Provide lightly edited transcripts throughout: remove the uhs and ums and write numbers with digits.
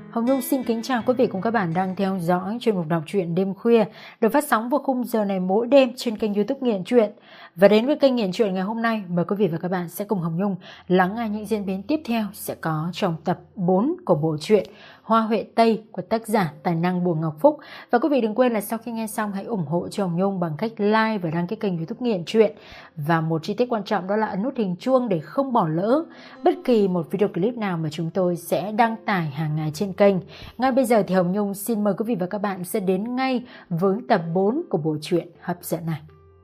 Hồng Nhung xin kính chào quý vị cùng các bạn đang theo dõi chuyên mục đọc truyện đêm khuya được phát sóng vào khung giờ này mỗi đêm trên kênh YouTube Nghiện Truyện. Và đến với kênh Nghiện Truyện ngày hôm nay, mời quý vị và các bạn sẽ cùng Hồng Nhung lắng nghe những diễn biến tiếp theo sẽ có trong tập 4 của bộ truyện Hoa Huệ Tây của tác giả tài năng Bùi Ngọc Phúc. Và quý vị đừng quên là sau khi nghe xong hãy ủng hộ cho Hồng Nhung bằng cách like và đăng ký kênh YouTube Nghiện Truyện. Và một chi tiết quan trọng đó là ấn nút hình chuông để không bỏ lỡ bất kỳ một video clip nào mà chúng tôi sẽ đăng tải hàng ngày trên kênh. Ngay bây giờ thì Hồng Nhung xin mời quý vị và các bạn sẽ đến ngay với tập 4 của bộ truyện hấp dẫn này.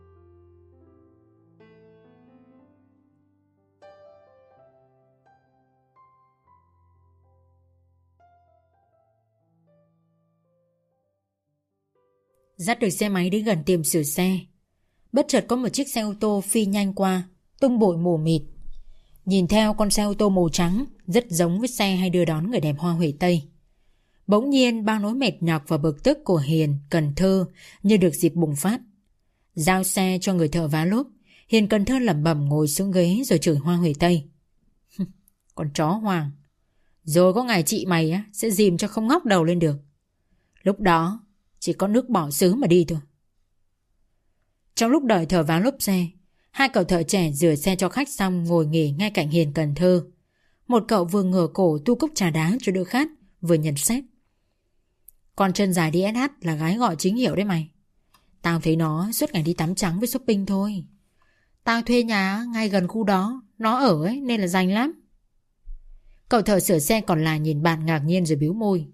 Dắt được xe máy đến gần tiệm sửa xe, bất chợt có một chiếc xe ô tô phi nhanh qua, tung bụi mù mịt. Nhìn theo con xe ô tô màu trắng rất giống với xe hay đưa đón người đẹp Hoa Huệ Tây. Bỗng nhiên bao nỗi mệt nhọc và bực tức của Hiền, Cần Thơ như được dịp bùng phát. Giao xe cho người thợ vá lốp, Hiền Cần Thơ lẩm bẩm ngồi xuống ghế rồi chửi Hoa Huệ Tây. Con chó Hoàng, rồi có ngày chị mày sẽ dìm cho không ngóc đầu lên được. Lúc đó chỉ có nước bỏ xứ mà đi thôi. Trong lúc đợi thợ vá lốp xe, hai cậu thợ trẻ rửa xe cho khách xong ngồi nghỉ ngay cạnh Hiền Cần Thơ. Một cậu vừa ngửa cổ tu cốc trà đá cho đỡ khát, vừa nhận xét. Con chân dài đi SH là gái gọi chính hiệu đấy mày. Tao thấy nó suốt ngày đi tắm trắng với shopping thôi. Tao thuê nhà ngay gần khu đó, nó ở ấy nên là rành lắm. Cậu thợ sửa xe còn lại nhìn bạn ngạc nhiên rồi bĩu môi.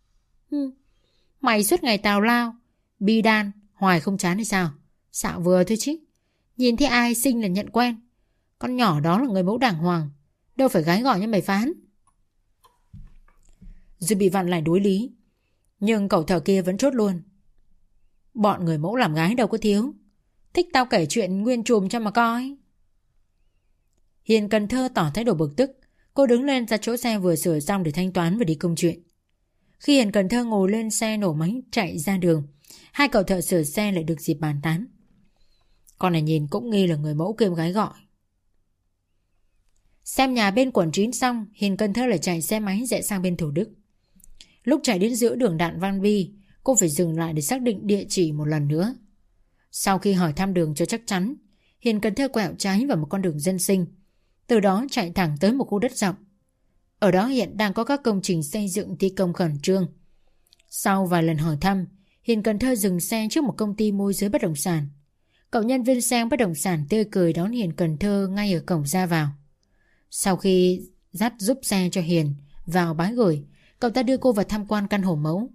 Mày suốt ngày tào lao, bi đan, hoài không chán hay sao? Xạo vừa thôi chứ. Nhìn thấy ai xinh là nhận quen. Con nhỏ đó là người mẫu đàng hoàng, đâu phải gái gọi như mày phán. Rồi bị vặn lại đối lý. Nhưng cậu thợ kia vẫn chốt luôn. Bọn người mẫu làm gái đâu có thiếu. Thích tao kể chuyện nguyên chùm cho mà coi. Hiền Cần Thơ tỏ thái độ bực tức. Cô đứng lên ra chỗ xe vừa sửa xong để thanh toán và đi công chuyện. Khi Hiền Cần Thơ ngồi lên xe nổ máy chạy ra đường, hai cậu thợ sửa xe lại được dịp bàn tán. Con này nhìn cũng nghi là người mẫu kiêm gái gọi. Xem nhà bên quận 9 xong, Hiền Cần Thơ lại chạy xe máy rẽ sang bên Thủ Đức. Lúc chạy đến giữa đường Đạn Văn Vi, cô phải dừng lại để xác định địa chỉ một lần nữa. Sau khi hỏi thăm đường cho chắc chắn, Hiền Cần Thơ quẹo trái vào một con đường dân sinh, từ đó chạy thẳng tới một khu đất rộng. Ở đó hiện đang có các công trình xây dựng thi công khẩn trương. Sau vài lần hỏi thăm, Hiền Cần Thơ dừng xe trước một công ty môi giới bất động sản. Cậu nhân viên xe bất động sản tươi cười đón Hiền Cần Thơ ngay ở cổng ra vào. Sau khi dắt giúp xe cho Hiền vào bái gửi, cậu ta đưa cô vào tham quan căn hộ mẫu.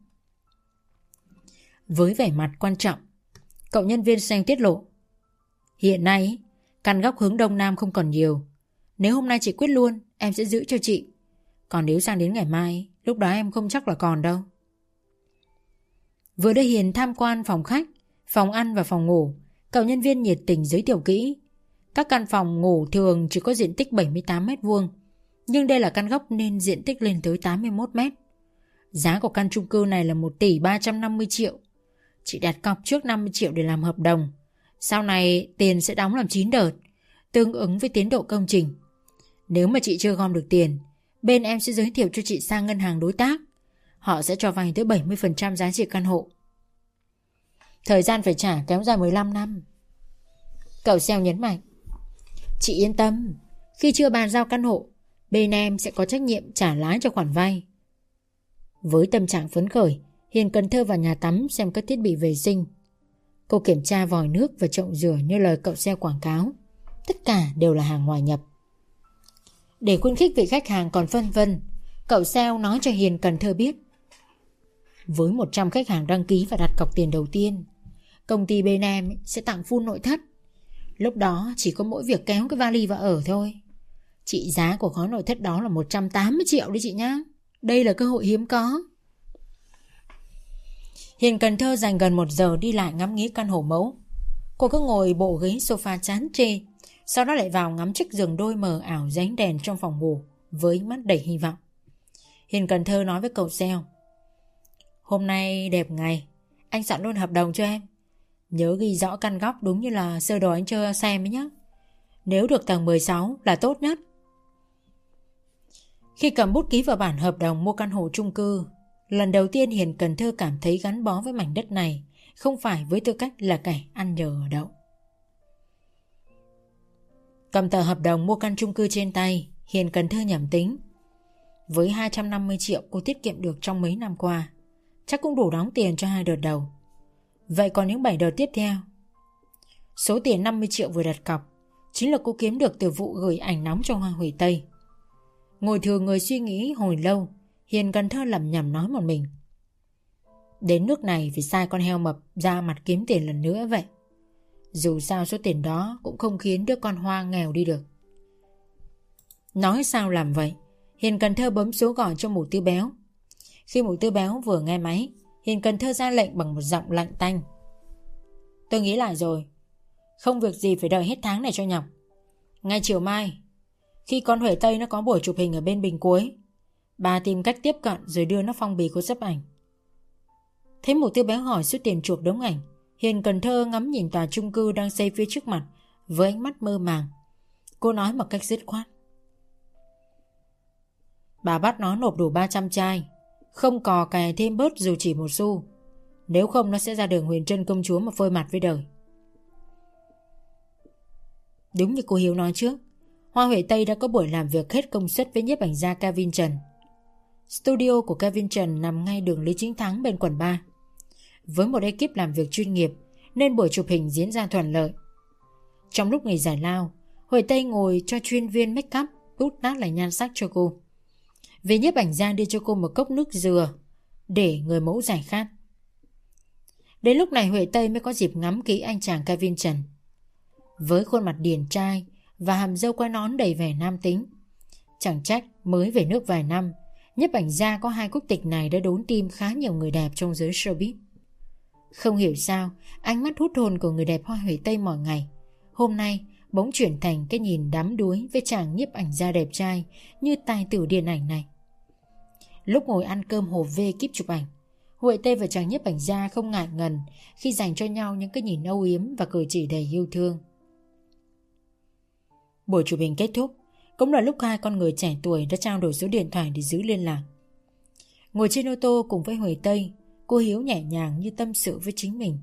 Với vẻ mặt quan trọng, cậu nhân viên xe tiết lộ. Hiện nay, căn góc hướng đông nam không còn nhiều. Nếu hôm nay chị quyết luôn, em sẽ giữ cho chị. Còn nếu sang đến ngày mai, lúc đó em không chắc là còn đâu. Vừa đưa Hiền tham quan phòng khách, phòng ăn và phòng ngủ, cậu nhân viên nhiệt tình giới thiệu kỹ. Các căn phòng ngủ thường chỉ có diện tích 78 m², nhưng đây là căn góc nên diện tích lên tới 81 m. Giá của căn chung cư này là 1 tỷ 350 triệu. Chị đặt cọc trước 50 triệu để làm hợp đồng. Sau này tiền sẽ đóng làm 9 đợt, tương ứng với tiến độ công trình. Nếu mà chị chưa gom được tiền, bên em sẽ giới thiệu cho chị sang ngân hàng đối tác. Họ sẽ cho vay tới 70% giá trị căn hộ. Thời gian phải trả kéo dài 15 năm. Cậu sale nhấn mạnh. Chị yên tâm, khi chưa bàn giao căn hộ, bên em sẽ có trách nhiệm trả lãi cho khoản vay. Với tâm trạng phấn khởi, Hiền Cần Thơ vào nhà tắm xem các thiết bị vệ sinh. Cô kiểm tra vòi nước và chậu rửa như lời cậu sale quảng cáo. Tất cả đều là hàng ngoài nhập. Để khuyến khích vị khách hàng còn phân vân, cậu sale nói cho Hiền Cần Thơ biết. Với 100 khách hàng đăng ký và đặt cọc tiền đầu tiên, công ty bên em sẽ tặng full nội thất. Lúc đó chỉ có mỗi việc kéo cái vali vào ở thôi. Trị giá của gói nội thất đó là 180 triệu đấy chị nhá. Đây là cơ hội hiếm có. Hiền Cần Thơ dành gần 1 giờ đi lại ngắm nghía căn hộ mẫu. Cô cứ ngồi bộ ghế sofa chán chê, sau đó lại vào ngắm chiếc giường đôi mờ ảo dưới ánh đèn trong phòng ngủ với mắt đầy hy vọng. Hiền Cần Thơ nói với cậu sale. Hôm nay đẹp ngày, anh soạn luôn hợp đồng cho em. Nhớ ghi rõ căn góc đúng như là sơ đồ anh cho xem ấy nhé. Nếu được tầng 16 là tốt nhất. Khi cầm bút ký vào bản hợp đồng mua căn hộ chung cư, lần đầu tiên Hiền Cần Thơ cảm thấy gắn bó với mảnh đất này, không phải với tư cách là kẻ ăn nhờ ở đậu. Cầm tờ hợp đồng mua căn chung cư trên tay, Hiền Cần Thơ nhẩm tính. Với 250 triệu cô tiết kiệm được trong mấy năm qua, chắc cũng đủ đóng tiền cho 2 đợt đầu. Vậy còn những 7 đợt tiếp theo? Số tiền 50 triệu vừa đặt cọc chính là cô kiếm được từ vụ gửi ảnh nóng cho Hoa Hủy Tây. Ngồi thường người suy nghĩ hồi lâu, Hiền Cần Thơ lẩm nhẩm nói một mình. Đến nước này phải sai con heo mập ra mặt kiếm tiền lần nữa vậy. Dù sao số tiền đó cũng không khiến đứa con Hoa nghèo đi được. Nói sao làm vậy, Hiền Cần Thơ bấm số gọi cho Mụ Tư Béo. Khi Mụ Tư Béo vừa nghe máy, Hiền Cần Thơ ra lệnh bằng một giọng lạnh tanh. Tôi nghĩ lại rồi, không việc gì phải đợi hết tháng này cho nhọc. Ngay chiều mai, khi con Huệ Tây nó có buổi chụp hình ở bên Bình Cuối, bà tìm cách tiếp cận rồi đưa nó phong bì cô dấp ảnh. Thấy Mụ Tư Béo hỏi số tiền chuộc đống ảnh, Hiền Cần Thơ ngắm nhìn tòa chung cư đang xây phía trước mặt với ánh mắt mơ màng. Cô nói một cách dứt khoát. Bà bắt nó nộp đủ 300 chai, không cò cè thêm bớt dù chỉ một xu. Nếu không nó sẽ ra đường Huyền Trân công chúa mà phơi mặt với đời. Đúng như cô Hiếu nói trước, Hoa Huệ Tây đã có buổi làm việc hết công suất với nhiếp ảnh gia Kevin Trần. Studio của Kevin Trần nằm ngay đường Lý Chính Thắng bên quận 3. Với một ekip làm việc chuyên nghiệp nên buổi chụp hình diễn ra thuận lợi. Trong lúc nghỉ giải lao, Huệ Tây ngồi cho chuyên viên make up đút nát lại nhan sắc cho cô. Vì nhiếp ảnh gia đưa cho cô một cốc nước dừa để người mẫu giải khát. Đến lúc này Huệ Tây mới có dịp ngắm kỹ anh chàng Kevin Trần. Với khuôn mặt điển trai và hàm râu quai nón đầy vẻ nam tính, chẳng trách mới về nước vài năm, nhiếp ảnh gia có 2 quốc tịch này đã đốn tim khá nhiều người đẹp trong giới showbiz. Không hiểu sao, ánh mắt hút hồn của người đẹp Hoa Huệ Tây mọi ngày hôm nay bỗng chuyển thành cái nhìn đắm đuối với chàng nhiếp ảnh gia đẹp trai như tài tử điện ảnh này. Lúc ngồi ăn cơm hộp về kíp chụp ảnh, Huệ Tây và chàng nhiếp ảnh gia không ngại ngần khi dành cho nhau những cái nhìn âu yếm và cử chỉ đầy yêu thương. Buổi chụp hình kết thúc, cũng là lúc 2 con người trẻ tuổi đã trao đổi số điện thoại để giữ liên lạc. Ngồi trên ô tô cùng với Huệ Tây, cô Hiếu nhẹ nhàng như tâm sự với chính mình.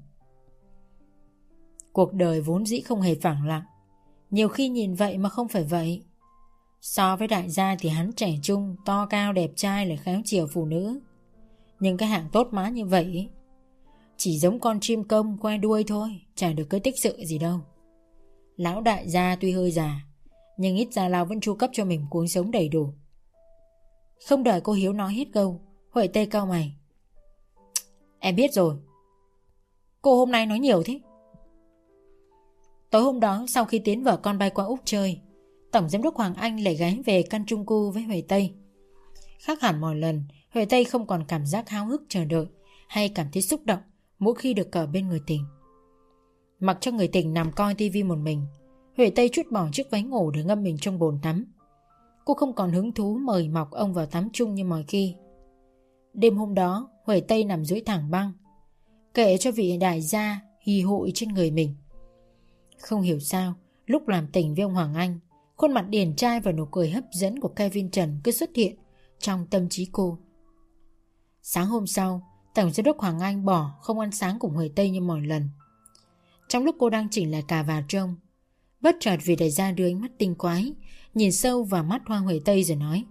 Cuộc đời vốn dĩ không hề phẳng lặng, nhiều khi nhìn vậy mà không phải vậy. So với đại gia thì hắn trẻ trung, to cao, đẹp trai, lại khéo chiều phụ nữ. Nhưng cái hạng tốt má như vậy chỉ giống con chim công que đuôi thôi, chả được cái tích sự gì đâu. Lão đại gia tuy hơi già, nhưng ít ra lão vẫn chu cấp cho mình cuộc sống đầy đủ. Không đợi cô Hiếu nói hết câu, Huệ Tây cau mày. Em biết rồi. Cô hôm nay nói nhiều thế. Tối hôm đó sau khi tiến vợ con bay qua Úc chơi, Tổng giám đốc Hoàng Anh lại ghé về căn chung cư với Huệ Tây. Khác hẳn mọi lần, Huệ Tây không còn cảm giác háo hức chờ đợi hay cảm thấy xúc động mỗi khi được ở bên người tình. Mặc cho người tình nằm coi tivi một mình, Huệ Tây trút bỏ chiếc váy ngủ để ngâm mình trong bồn tắm. Cô không còn hứng thú mời mọc ông vào tắm chung như mọi khi. Đêm hôm đó, Huệ Tây nằm dưới thẳng băng, kệ cho vị đại gia hì hụi trên người mình. Không hiểu sao, lúc làm tình với ông Hoàng Anh, khuôn mặt điển trai và nụ cười hấp dẫn của Kevin Trần cứ xuất hiện trong tâm trí cô. Sáng hôm sau, Tổng giám đốc Hoàng Anh bỏ không ăn sáng cùng Huệ Tây như mọi lần. Trong lúc cô đang chỉnh lại cà vạt trông, bất chợt vị đại gia đưa ánh mắt tinh quái nhìn sâu vào mắt Hoa Huệ Tây rồi nói.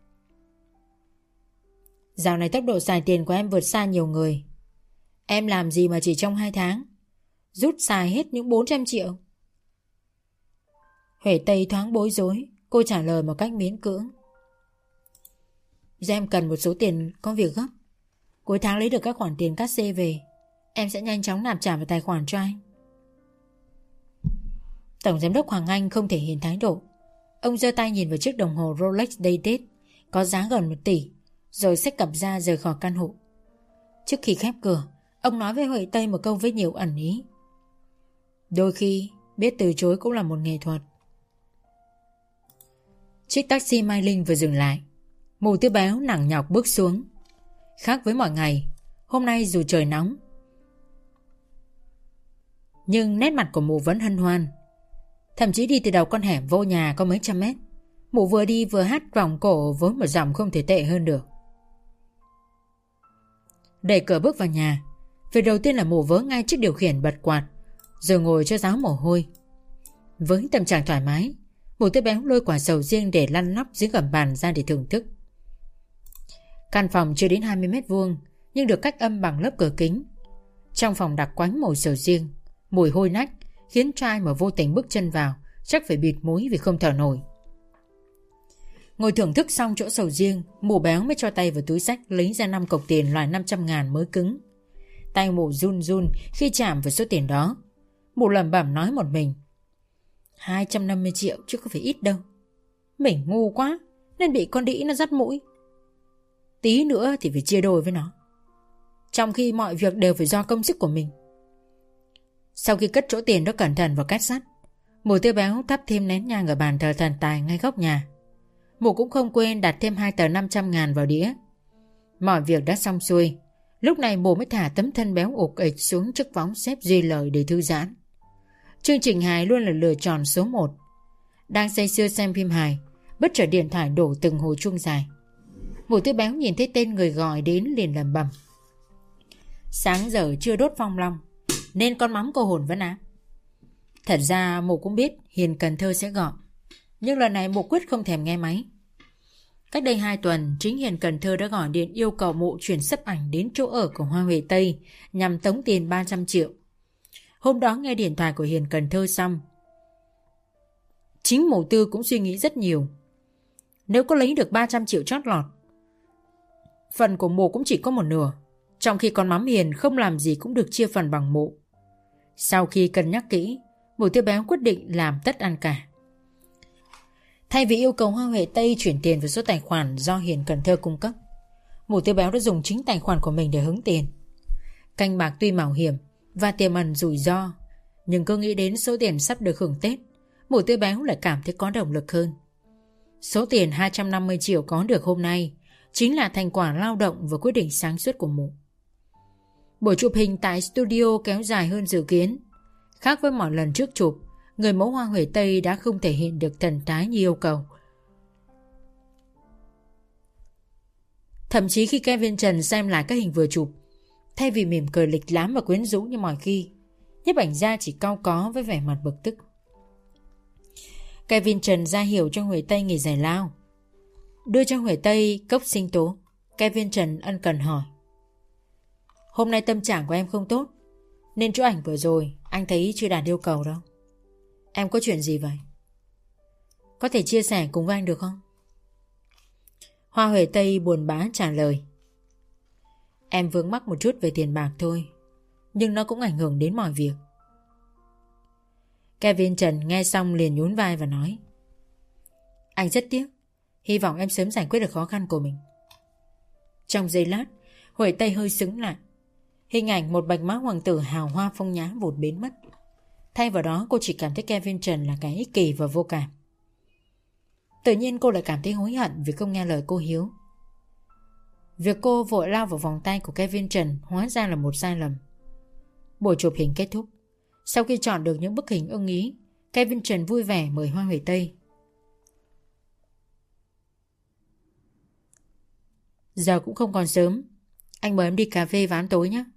Dạo này tốc độ xài tiền của em vượt xa nhiều người. Em làm gì mà chỉ trong 2 tháng rút xài hết những 400 triệu? Huệ Tây thoáng bối rối, cô trả lời một cách miễn cưỡng. Do em cần một số tiền có việc gấp, cuối tháng lấy được các khoản tiền cát xê về, em sẽ nhanh chóng nạp trả vào tài khoản cho anh. Tổng giám đốc Hoàng Anh không thể hiện thái độ. Ông giơ tay nhìn vào chiếc đồng hồ Rolex Dated có giá gần 1 tỷ, rồi xách cặp ra rời khỏi căn hộ. Trước khi khép cửa, ông nói với Huệ Tây một câu với nhiều ẩn ý. Đôi khi biết từ chối cũng là một nghệ thuật. Chiếc taxi Mai Linh vừa dừng lại, Mụ Tư Béo nặng nhọc bước xuống. Khác với mọi ngày, hôm nay dù trời nóng, nhưng nét mặt của mụ vẫn hân hoan. Thậm chí đi từ đầu con hẻm vô nhà có mấy trăm mét, Mụ vừa đi vừa hát vòng cổ với một giọng không thể tệ hơn được. Đẩy cửa bước vào nhà, việc đầu tiên là mụ vớ ngay chiếc điều khiển bật quạt, rồi ngồi cho ráo mồ hôi. Với tâm trạng thoải mái, mụ Tư Béo lôi quả sầu riêng để lăn lóc dưới gầm bàn ra để thưởng thức. Căn phòng chưa đến 20 mét vuông nhưng được cách âm bằng lớp cửa kính. Trong phòng đặc quánh mùi sầu riêng, mùi hôi nách khiến cho ai mà vô tình bước chân vào chắc phải bịt mũi vì không thở nổi. Ngồi thưởng thức xong chỗ sầu riêng, mụ Béo mới cho tay vào túi xách lấy ra 5 cọc tiền loại 500.000 mới cứng. Tay mụ run run khi chạm vào số tiền đó. Mụ lẩm bẩm nói một mình: 250 triệu chứ không phải ít đâu. Mình ngu quá nên bị con đĩ nó dắt mũi. Tí nữa thì phải chia đôi với nó, trong khi mọi việc đều phải do công sức của mình. Sau khi cất chỗ tiền đó cẩn thận vào két sắt, mụ Tư Béo thắp thêm nén nhang ở bàn thờ thần tài ngay góc nhà. Mụ cũng không quên đặt thêm 2 tờ 500.000 vào đĩa. Mọi việc đã xong xuôi, lúc này mụ mới thả tấm thân béo ục ịch xuống chiếc võng xếp duy lợi để thư giãn. Chương trình hài luôn là lựa chọn số 1. Đang say sưa xem phim hài, bất chợt điện thoại đổ từng hồi chuông dài. Mụ Tư Béo nhìn thấy tên người gọi đến liền lẩm bẩm: sáng giờ chưa đốt phong long nên con mắm cô hồn vẫn ám. Thật ra mụ cũng biết Hiền Cần Thơ sẽ gọi, nhưng lần này mụ quyết không thèm nghe máy. Cách đây 2 tuần, chính Hiền Cần Thơ đã gọi điện yêu cầu mụ chuyển sấp ảnh đến chỗ ở của Hoa Huệ Tây nhằm tống tiền 300 triệu. Hôm đó nghe điện thoại của Hiền Cần Thơ xong, chính mụ Tư cũng suy nghĩ rất nhiều. Nếu có lấy được 300 triệu chót lọt, phần của mụ cũng chỉ có một nửa, trong khi con mắm Hiền không làm gì cũng được chia phần bằng mụ. Sau khi cân nhắc kỹ, mụ Tư Béo quyết định làm tất ăn cả. Thay vì yêu cầu Hoa Huệ Tây chuyển tiền vào số tài khoản do Hiền Cần Thơ cung cấp, mụ Tư Béo đã dùng chính tài khoản của mình để hứng tiền. Canh bạc tuy mạo hiểm và tiềm ẩn rủi ro, nhưng cứ nghĩ đến số tiền sắp được hưởng Tết, mụ Tư Béo lại cảm thấy có động lực hơn. Số tiền 250 triệu có được hôm nay chính là thành quả lao động và quyết định sáng suốt của mụ. Buổi chụp hình tại studio kéo dài hơn dự kiến. Khác với mọi lần trước chụp, người mẫu Hoa Huệ Tây đã không thể hiện được thần thái như yêu cầu. Thậm chí khi Kevin Trần xem lại các hình vừa chụp, thay vì mỉm cười lịch lãm và quyến rũ như mọi khi, nhiếp ảnh gia chỉ cau có với vẻ mặt bực tức. Kevin Trần ra hiệu cho Huệ Tây nghỉ giải lao. Đưa cho Huệ Tây cốc sinh tố, Kevin Trần ân cần hỏi: hôm nay tâm trạng của em không tốt, nên chỗ ảnh vừa rồi anh thấy chưa đạt yêu cầu đâu. Em có chuyện gì vậy? Có thể chia sẻ cùng với anh được không? Hoa Huệ Tây buồn bã trả lời: em vướng mắc một chút về tiền bạc thôi, nhưng nó cũng ảnh hưởng đến mọi việc. Kevin Trần nghe xong liền nhún vai và nói: anh rất tiếc, hy vọng em sớm giải quyết được khó khăn của mình. Trong giây lát, Huệ Tây hơi sững lại. Hình ảnh một bạch mã hoàng tử hào hoa phong nhã vụt biến mất. Thay vào đó cô chỉ cảm thấy Kevin Trần là cái ích kỷ và vô cảm. Tự nhiên cô lại cảm thấy hối hận vì không nghe lời cô Hiếu. Việc cô vội lao vào vòng tay của Kevin Trần hóa ra là một sai lầm. Buổi chụp hình kết thúc. Sau khi chọn được những bức hình ưng ý, Kevin Trần vui vẻ mời Hoa Huệ Tây. Giờ cũng không còn sớm, anh mời em đi cà phê vào ăn tối nhé.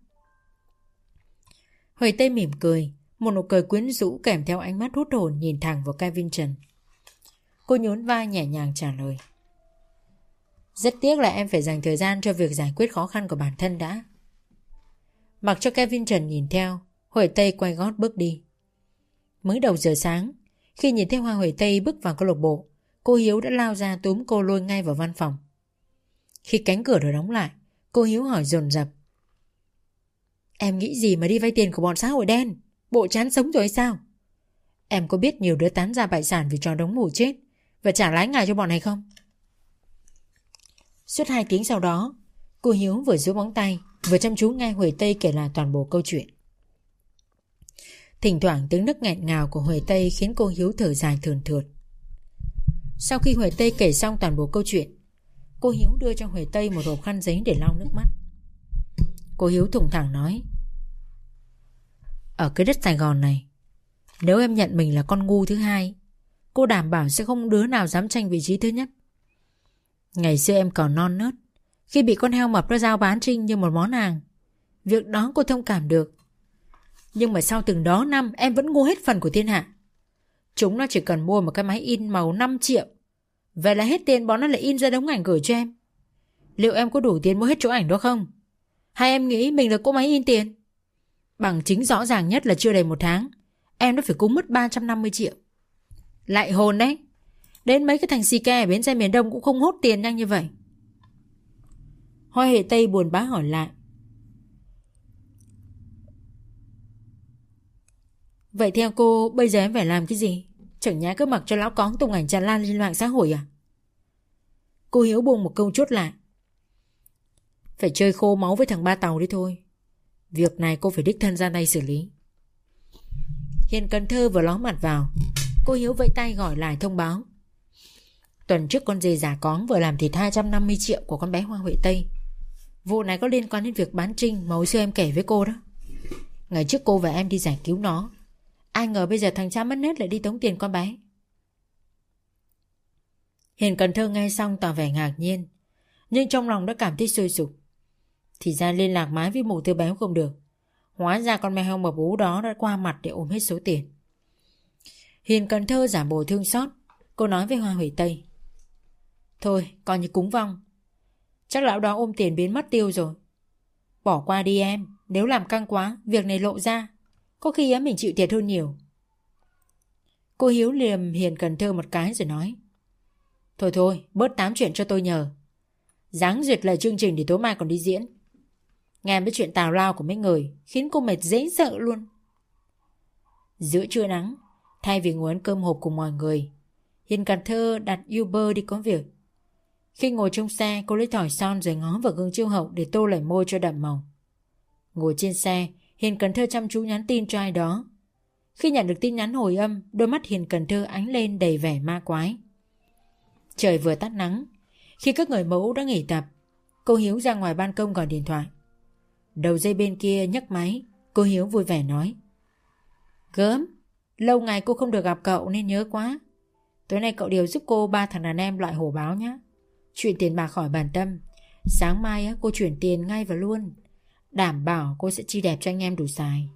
Huệ Tây mỉm cười, một nụ cười quyến rũ kèm theo ánh mắt hút hồn nhìn thẳng vào Kevin Trần. Cô nhún vai nhẹ nhàng trả lời: rất tiếc là em phải dành thời gian cho việc giải quyết khó khăn của bản thân đã. Mặc cho Kevin Trần nhìn theo, Huệ Tây quay gót bước đi. Mới đầu giờ sáng, khi nhìn thấy Hoa Huệ Tây bước vào câu lạc bộ, cô Hiếu đã lao ra túm cô lôi ngay vào văn phòng. Khi cánh cửa được đóng lại, cô Hiếu hỏi dồn dập: em nghĩ gì mà đi vay tiền của bọn xã hội đen? Bộ chán sống rồi hay sao? Em có biết nhiều đứa tán ra bại sản vì trò đống mù chết và trả lãi ngài cho bọn này không? Suốt 2 tiếng sau đó, cô Hiếu vừa duỗi móng tay vừa chăm chú nghe Huệ Tây kể lại toàn bộ câu chuyện. Thỉnh thoảng tiếng nức nghẹn ngào của Huệ Tây khiến cô Hiếu thở dài thườn thượt. Sau khi Huệ Tây kể xong toàn bộ câu chuyện, cô Hiếu đưa cho Huệ Tây một hộp khăn giấy để lau nước mắt. Cô Hiếu thủng thẳng nói: ở cái đất Sài Gòn này, nếu em nhận mình là con ngu thứ hai, cô đảm bảo sẽ không đứa nào dám tranh vị trí thứ nhất. Ngày xưa em còn non nớt, khi bị con heo mập nó giao bán Trinh như một món hàng, việc đó cô thông cảm được. Nhưng mà sau từng đó năm em vẫn ngu hết phần của thiên hạ. Chúng nó chỉ cần mua một cái máy in màu 5 triệu, vậy là hết tiền bọn nó lại in ra đống ảnh gửi cho em. Liệu em có đủ tiền mua hết chỗ ảnh đó không? Hay em nghĩ mình là cỗ máy in tiền? Bằng chứng rõ ràng nhất là chưa đầy 1 tháng em đã phải cúng mất 350 triệu. Lại hồn đấy. Đến mấy cái thằng xì ke ở bến xe miền Đông cũng không hốt tiền nhanh như vậy. Hoa Huệ Tây buồn bã hỏi lại. Vậy theo cô bây giờ em phải làm cái gì? Chẳng nhẽ cứ mặc cho lão cóng tung ảnh tràn lan trên mạng xã hội à? Cô Hiếu buông một câu chốt lại. Phải chơi khô máu với thằng Ba Tàu đi thôi. Việc này cô phải đích thân ra tay xử lý. Hiền Cần Thơ vừa ló mặt vào, cô Hiếu vẫy tay gọi lại thông báo. Tuần trước con dê giả cóng vừa làm thịt 250 triệu của con bé Hoa Huệ Tây. Vụ này có liên quan đến việc bán Trinh mà hồi xưa em kể với cô đó. Ngày trước cô và em đi giải cứu nó, ai ngờ bây giờ thằng cha mất nết lại đi tống tiền con bé. Hiền Cần Thơ nghe xong tỏ vẻ ngạc nhiên, nhưng trong lòng đã cảm thấy sôi sục. Thì ra liên lạc mãi với mụ Tư Béo không được. Hóa ra con mèo heo mập ú đó đã qua mặt để ôm hết số tiền. Hiền Cần Thơ giả bộ thương xót. Cô nói với Hoa Huệ Tây. Thôi coi như cúng vong. Chắc lão đó ôm tiền biến mất tiêu rồi. Bỏ qua đi em. Nếu làm căng quá, việc này lộ ra, có khi mình chịu thiệt hơn nhiều. Cô Hiếu liềm Hiền Cần Thơ một cái rồi nói. Thôi thôi, bớt tám chuyện cho tôi nhờ. Ráng duyệt lại chương trình để tối mai còn đi diễn. Nghe mấy chuyện tào lao của mấy người khiến cô mệt dễ sợ luôn. Giữa trưa nắng, thay vì ngồi ăn cơm hộp cùng mọi người, Hiền Cần Thơ đặt Uber đi có việc. Khi ngồi trong xe, cô lấy thỏi son rồi ngó vào gương chiếu hậu để tô lại môi cho đậm màu. Ngồi trên xe, Hiền Cần Thơ chăm chú nhắn tin cho ai đó. Khi nhận được tin nhắn hồi âm, đôi mắt Hiền Cần Thơ ánh lên đầy vẻ ma quái. Trời vừa tắt nắng, khi các người mẫu đã nghỉ tập, cô Hiếu ra ngoài ban công gọi điện thoại. Đầu dây bên kia nhấc máy, cô Hiếu vui vẻ nói. Gớm, lâu ngày cô không được gặp cậu nên nhớ quá. Tối nay cậu điều giúp cô 3 thằng đàn em loại hổ báo nhé. Chuyện tiền bạc khỏi bàn tâm. Sáng mai cô chuyển tiền ngay vào luôn. Đảm bảo cô sẽ chi đẹp cho anh em đủ xài.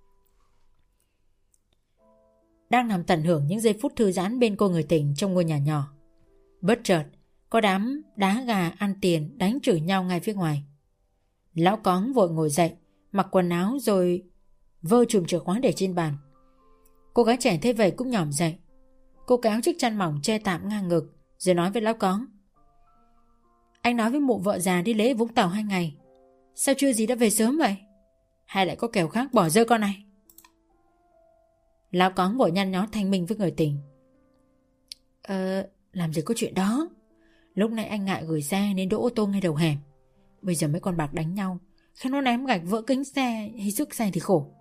Đang nằm tận hưởng những giây phút thư giãn bên cô người tình trong ngôi nhà nhỏ, bất chợt có đám đá gà ăn tiền đánh chửi nhau ngay phía ngoài. Lão Cóng vội ngồi dậy, mặc quần áo rồi vơ chùm chìa khóa để trên bàn. Cô gái trẻ thấy vậy cũng nhỏm dậy. Cô kéo chiếc chăn mỏng che tạm ngang ngực rồi nói với Lão Cóng. Anh nói với mụ vợ già đi lễ Vũng Tàu 2 ngày, sao chưa gì đã về sớm vậy? Hay lại có kèo khác bỏ rơi con này? Lão Cóng vội nhăn nhó thanh minh với người tình. Làm gì có chuyện đó. Lúc nãy anh ngại gửi xe nên đỗ ô tô ngay đầu hẻm. Bây giờ mấy con bạc đánh nhau, khi nó ném gạch vỡ kính xe hay rước xe thì khổ.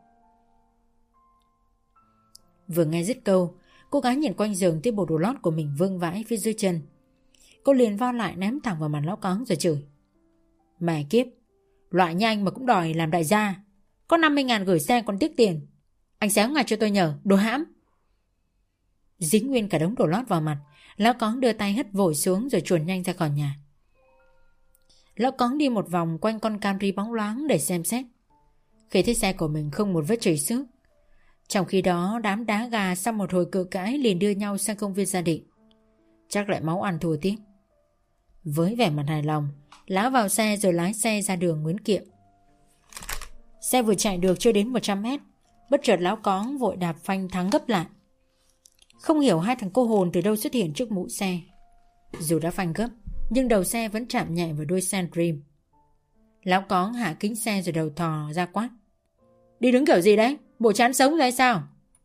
Vừa nghe dứt câu, cô gái nhìn quanh giường thấy bộ đồ lót của mình vương vãi phía dưới chân. Cô liền vo lại ném thẳng vào mặt Lão Cóng rồi chửi. Mẹ kiếp, loại như anh mà cũng đòi làm đại gia. Có 50.000 gửi xe còn tiếc tiền. Anh xéo ngay cho tôi nhờ, đồ hãm. Dính nguyên cả đống đồ lót vào mặt, Lão Cóng đưa tay hất vội xuống rồi chuồn nhanh ra khỏi nhà. Lão Cóng đi một vòng quanh con Camry bóng loáng để xem xét. Khi thấy xe của mình không một vết chảy xước. Trong khi đó đám đá gà sau một hồi cự cãi liền đưa nhau sang công viên gia đình. Chắc lại máu ăn thua tiếp. Với vẻ mặt hài lòng, Lão vào xe rồi lái xe ra đường Nguyễn Kiệm. Xe vừa chạy được chưa đến 100 mét, bất chợt Lão Cóng vội đạp phanh thắng gấp lại. Không hiểu hai thằng cô hồn từ đâu xuất hiện trước mũi xe. Dù đã phanh gấp, nhưng đầu xe vẫn chạm nhẹ vào đuôi xe Dream. Lão Cóng hạ kính xe rồi đầu thò ra quát. Đi đứng kiểu gì đấy? Bộ chán sống rồi hay sao?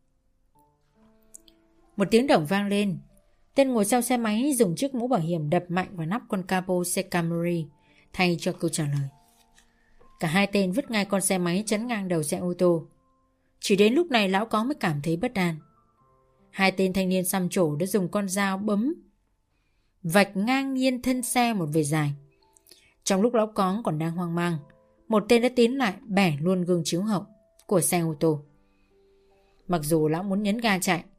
Một tiếng động vang lên. Tên ngồi sau xe máy dùng chiếc mũ bảo hiểm đập mạnh vào nắp con capo xe Camry thay cho câu trả lời. Cả hai tên vứt ngay con xe máy chắn ngang đầu xe ô tô. Chỉ đến lúc này Lão Cóng mới cảm thấy bất an. Hai tên thanh niên xăm trổ đã dùng con dao bấm vạch ngang nhiên thân xe một vệt dài. Trong lúc Lão Cóng còn đang hoang mang, một tên đã tiến lại bẻ luôn gương chiếu hậu của xe ô tô. Mặc dù lão muốn nhấn ga chạy,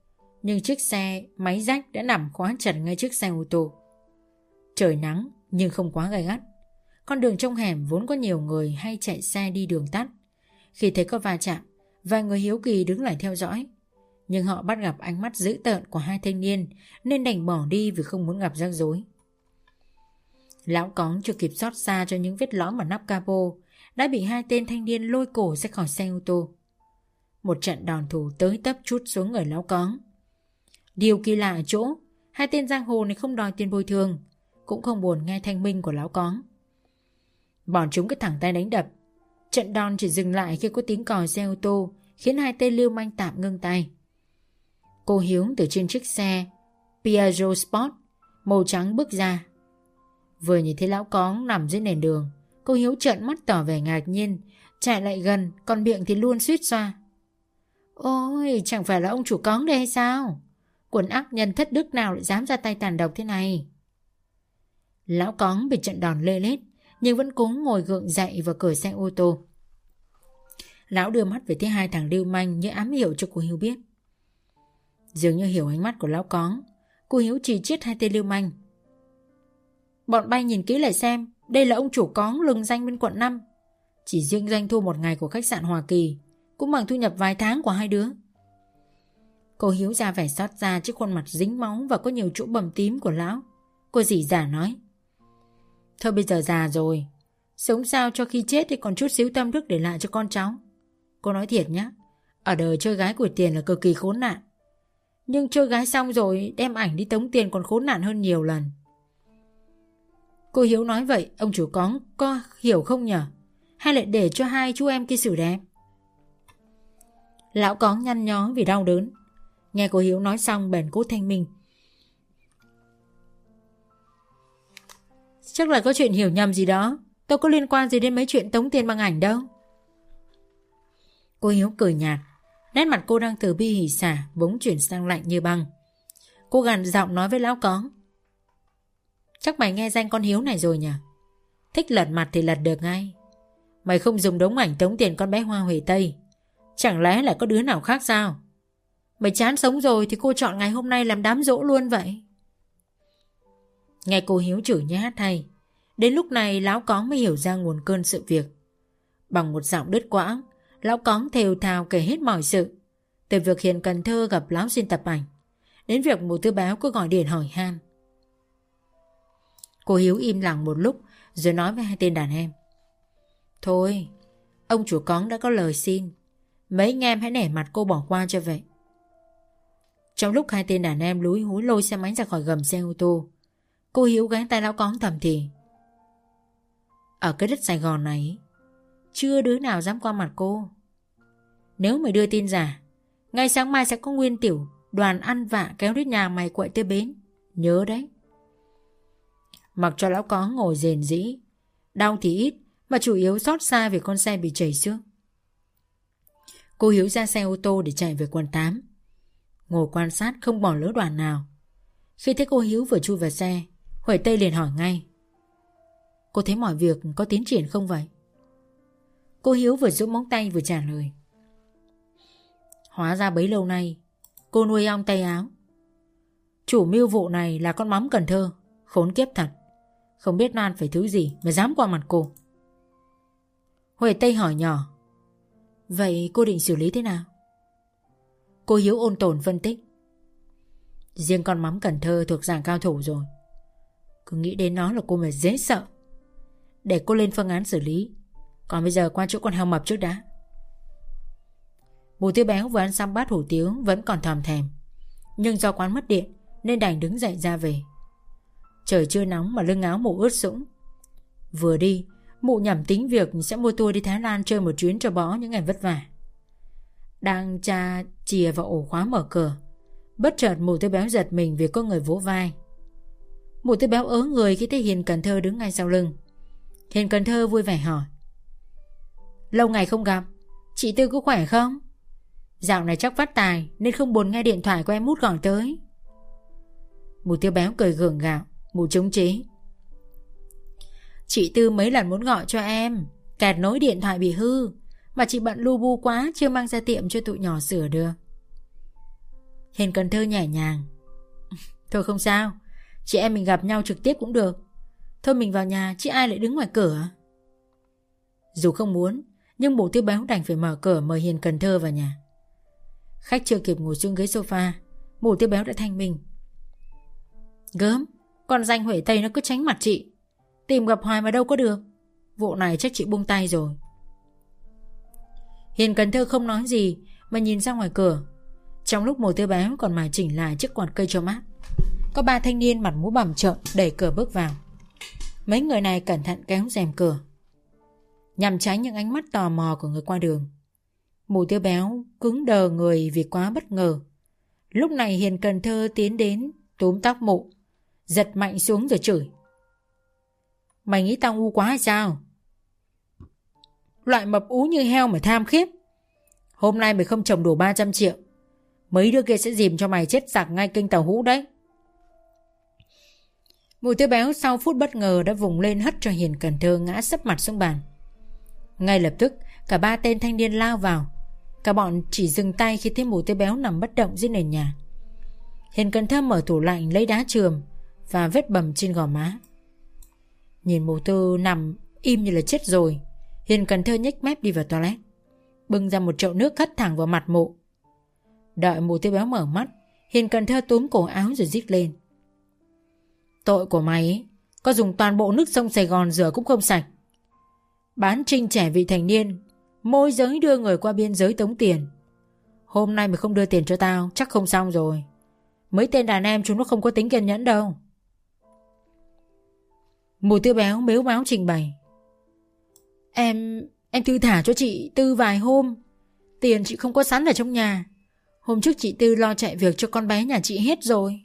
nhưng chiếc xe máy rách đã nằm khóa chặt ngay trước xe ô tô. Trời nắng nhưng không quá gay gắt. Con đường trong hẻm vốn có nhiều người hay chạy xe đi đường tắt. Khi thấy có va chạm, vài người hiếu kỳ đứng lại theo dõi. Nhưng họ bắt gặp ánh mắt dữ tợn của hai thanh niên nên đành bỏ đi vì không muốn gặp rắc rối. Lão Cóng chưa kịp xót xa cho những vết lõm ở nắp capo đã bị hai tên thanh niên lôi cổ ra khỏi xe ô tô. Một trận đòn thù tới tấp trút xuống người Lão Cóng. Điều kỳ lạ ở chỗ, hai tên giang hồ này không đòi tiền bồi thường, cũng không buồn nghe thanh minh của Lão Cóng. Bọn chúng cứ thẳng tay đánh đập. Trận đòn chỉ dừng lại khi có tiếng còi xe ô tô, khiến hai tên lưu manh tạm ngưng tay. Cô Hiếu từ trên chiếc xe Piaggio Sport màu trắng bước ra. Vừa nhìn thấy Lão Cóng nằm dưới nền đường, cô Hiếu trợn mắt tỏ vẻ ngạc nhiên, chạy lại gần, còn miệng thì luôn suýt xoa. Ôi, chẳng phải là ông chủ Cóng đây hay sao? Quần ác nhân thất đức nào lại dám ra tay tàn độc thế này? Lão Cóng bị trận đòn lê lết, nhưng vẫn cố ngồi gượng dậy và cởi xe ô tô. Lão đưa mắt về thấy hai thằng lưu manh như ám hiệu cho cô Hiếu biết. Dường như hiểu ánh mắt của Lão Cóng, cô Hiếu chỉ chiết hai tên lưu manh. Bọn bay nhìn kỹ lại xem, đây là ông chủ Cóng lừng danh bên quận 5. Chỉ riêng doanh thu một ngày của khách sạn Hoa Kỳ cũng bằng thu nhập vài tháng của hai đứa. Cô Hiếu ra vẻ xót xa trước khuôn mặt dính máu và có nhiều chỗ bầm tím của lão. Cô dì giả nói: Thôi bây giờ già rồi, sống sao cho khi chết thì còn chút xíu tâm đức để lại cho con cháu. Cô nói thiệt nhá, ở đời chơi gái của tiền là cực kỳ khốn nạn. Nhưng chơi gái xong rồi đem ảnh đi tống tiền còn khốn nạn hơn nhiều lần. Cô Hiếu nói vậy, ông chủ Cóng có hiểu không nhở? Hay lại để cho hai chú em kia xử đẹp? Lão Cóng nhăn nhó vì đau đớn. Nghe cô Hiếu nói xong bèn cố thanh minh. Chắc là có chuyện hiểu nhầm gì đó. Tôi có liên quan gì đến mấy chuyện tống tiền bằng ảnh đâu. Cô Hiếu cười nhạt. Nét mặt cô đang từ bi hỉ xả bỗng chuyển sang lạnh như băng. Cô gằn giọng nói với Lão Cóng: Chắc mày nghe danh con Hiếu này rồi nhỉ? Thích lật mặt thì lật được ngay. Mày không dùng đống ảnh tống tiền con bé Hoa Huệ Tây, chẳng lẽ lại có đứa nào khác sao? Mày chán sống rồi thì cô chọn ngày hôm nay làm đám giỗ luôn vậy. Nghe cô Hiếu chửi như hát hay, đến lúc này Lão Cóng mới hiểu ra nguồn cơn sự việc. Bằng một giọng đứt quãng, Lão Cóng thều thào kể hết mọi sự, từ việc Hiền Cần Thơ gặp Lão xin tập ảnh, đến việc một thư báo có gọi điện hỏi han. Cô Hiếu im lặng một lúc rồi nói với hai tên đàn em: Thôi, ông chủ Cóng đã có lời xin, mấy anh em hãy nể mặt cô bỏ qua cho vậy. Trong lúc hai tên đàn em lúi húi lôi xe máy ra khỏi gầm xe ô tô, cô Hiếu gán tay Lão Cóng thầm thì: Ở cái đất Sài Gòn này chưa đứa nào dám qua mặt cô. Nếu mày đưa tin giả, ngay sáng mai sẽ có nguyên tiểu đoàn ăn vạ kéo đến nhà mày quậy tới bến. Nhớ đấy. Mặc cho Lão Cóng ngồi rền rĩ, đau thì ít mà chủ yếu xót xa vì con xe bị chảy xước. Cô Hiếu ra xe ô tô để chạy về quận 8, ngồi quan sát không bỏ lỡ đoàn nào. Khi thấy cô Hiếu vừa chui vào xe, Huệ Tây liền hỏi ngay: Cô thấy mọi việc có tiến triển không vậy? Cô Hiếu vừa giũm móng tay vừa trả lời: Hóa ra bấy lâu nay cô nuôi ong tay áo. Chủ mưu vụ này là con mắm Cần Thơ, khốn kiếp thật. Không biết nan phải thứ gì mà dám qua mặt cô. Huệ Tây hỏi nhỏ: Vậy cô định xử lý thế nào? Cô Hiếu ôn tồn phân tích: Riêng con mắm Cần Thơ thuộc dạng cao thủ rồi. Cứ nghĩ đến nó là cô mà dễ sợ. Để cô lên phương án xử lý. Còn bây giờ qua chỗ con heo mập trước đã. Mụ Tiêu Béo vừa ăn xong bát hủ tiếu vẫn còn thòm thèm, nhưng do quán mất điện nên đành đứng dậy ra về. Trời chưa nóng mà lưng áo mụ ướt sũng. Vừa đi, mụ nhẩm tính việc sẽ mua tour đi Thái Lan chơi một chuyến cho bó những ngày vất vả. Đang tra chìa vào ổ khóa mở cửa, bất chợt mụ Tiêu Béo giật mình vì có người vỗ vai. Mụ Tiêu Béo ớ người khi thấy Hiền Cần Thơ đứng ngay sau lưng. Hiền Cần Thơ vui vẻ hỏi: Lâu ngày không gặp, chị Tư có khỏe không? Dạo này chắc phát tài nên không buồn nghe điện thoại của em Út gọi tới. Mụ Tiêu Béo cười gượng gạo. Mụ chống chế: Chị Tư mấy lần muốn gọi cho em, kẹt nối điện thoại bị hư, mà chị bận lu bu quá chưa mang ra tiệm cho tụi nhỏ sửa được. Hiền Cần Thơ nhẹ nhàng. Thôi không sao, chị em mình gặp nhau trực tiếp cũng được. Thôi mình vào nhà, chứ ai lại đứng ngoài cửa. Dù không muốn, nhưng Mụ Tư Béo đành phải mở cửa mời Hiền Cần Thơ vào nhà. Khách chưa kịp ngồi xuống ghế sofa, Mụ Tư Béo đã thanh minh. Gớm, con danh Huệ Tây nó cứ tránh mặt chị, tìm gặp hoài mà đâu có được. Vụ này chắc chị buông tay rồi. Hiền Cần Thơ không nói gì mà nhìn ra ngoài cửa. Trong lúc Mụ Tư Béo còn mải chỉnh lại chiếc quạt cây cho mát, có 3 thanh niên mặt mũi bặm trợn đẩy cửa bước vào. Mấy người này cẩn thận kéo rèm cửa, nhằm tránh những ánh mắt tò mò của người qua đường. Mụ Tư Béo cứng đờ người vì quá bất ngờ. Lúc này Hiền Cần Thơ tiến đến túm tóc Mụ, giật mạnh xuống rồi chửi. Mày nghĩ tao ngu quá hay sao? Loại mập ú như heo mà tham khiếp. Hôm nay mày không trồng đủ 300 triệu, mấy đứa kia sẽ dìm cho mày chết sặc ngay kênh tàu hũ đấy. Mụ Tư Béo sau phút bất ngờ đã vùng lên hất cho Hiền Cần Thơ ngã sấp mặt xuống bàn. Ngay lập tức cả 3 tên thanh niên lao vào. Cả bọn chỉ dừng tay khi thấy Mụ Tư Béo nằm bất động dưới nền nhà. Hiền Cần Thơ mở tủ lạnh lấy đá chườm và vết bầm trên gò má. Nhìn Mụ Tư nằm im như là chết rồi, Hiền Cần Thơ nhếch mép đi vào toilet, bưng ra một chậu nước hất thẳng vào mặt Mụ. Đợi Mụ Tư Béo mở mắt, Hiền Cần Thơ túm cổ áo rồi rít lên. Tội của mày ấy, có dùng toàn bộ nước sông Sài Gòn rửa cũng không sạch. Bán trinh trẻ vị thành niên, môi giới đưa người qua biên giới tống tiền. Hôm nay mày không đưa tiền cho tao chắc không xong rồi. Mấy tên đàn em chúng nó không có tính kiên nhẫn đâu. Mụ Tư Béo mếu máo trình bày. Em Tư thả cho chị Tư vài hôm. Tiền chị không có sẵn ở trong nhà. Hôm trước chị Tư lo chạy việc cho con bé nhà chị hết rồi.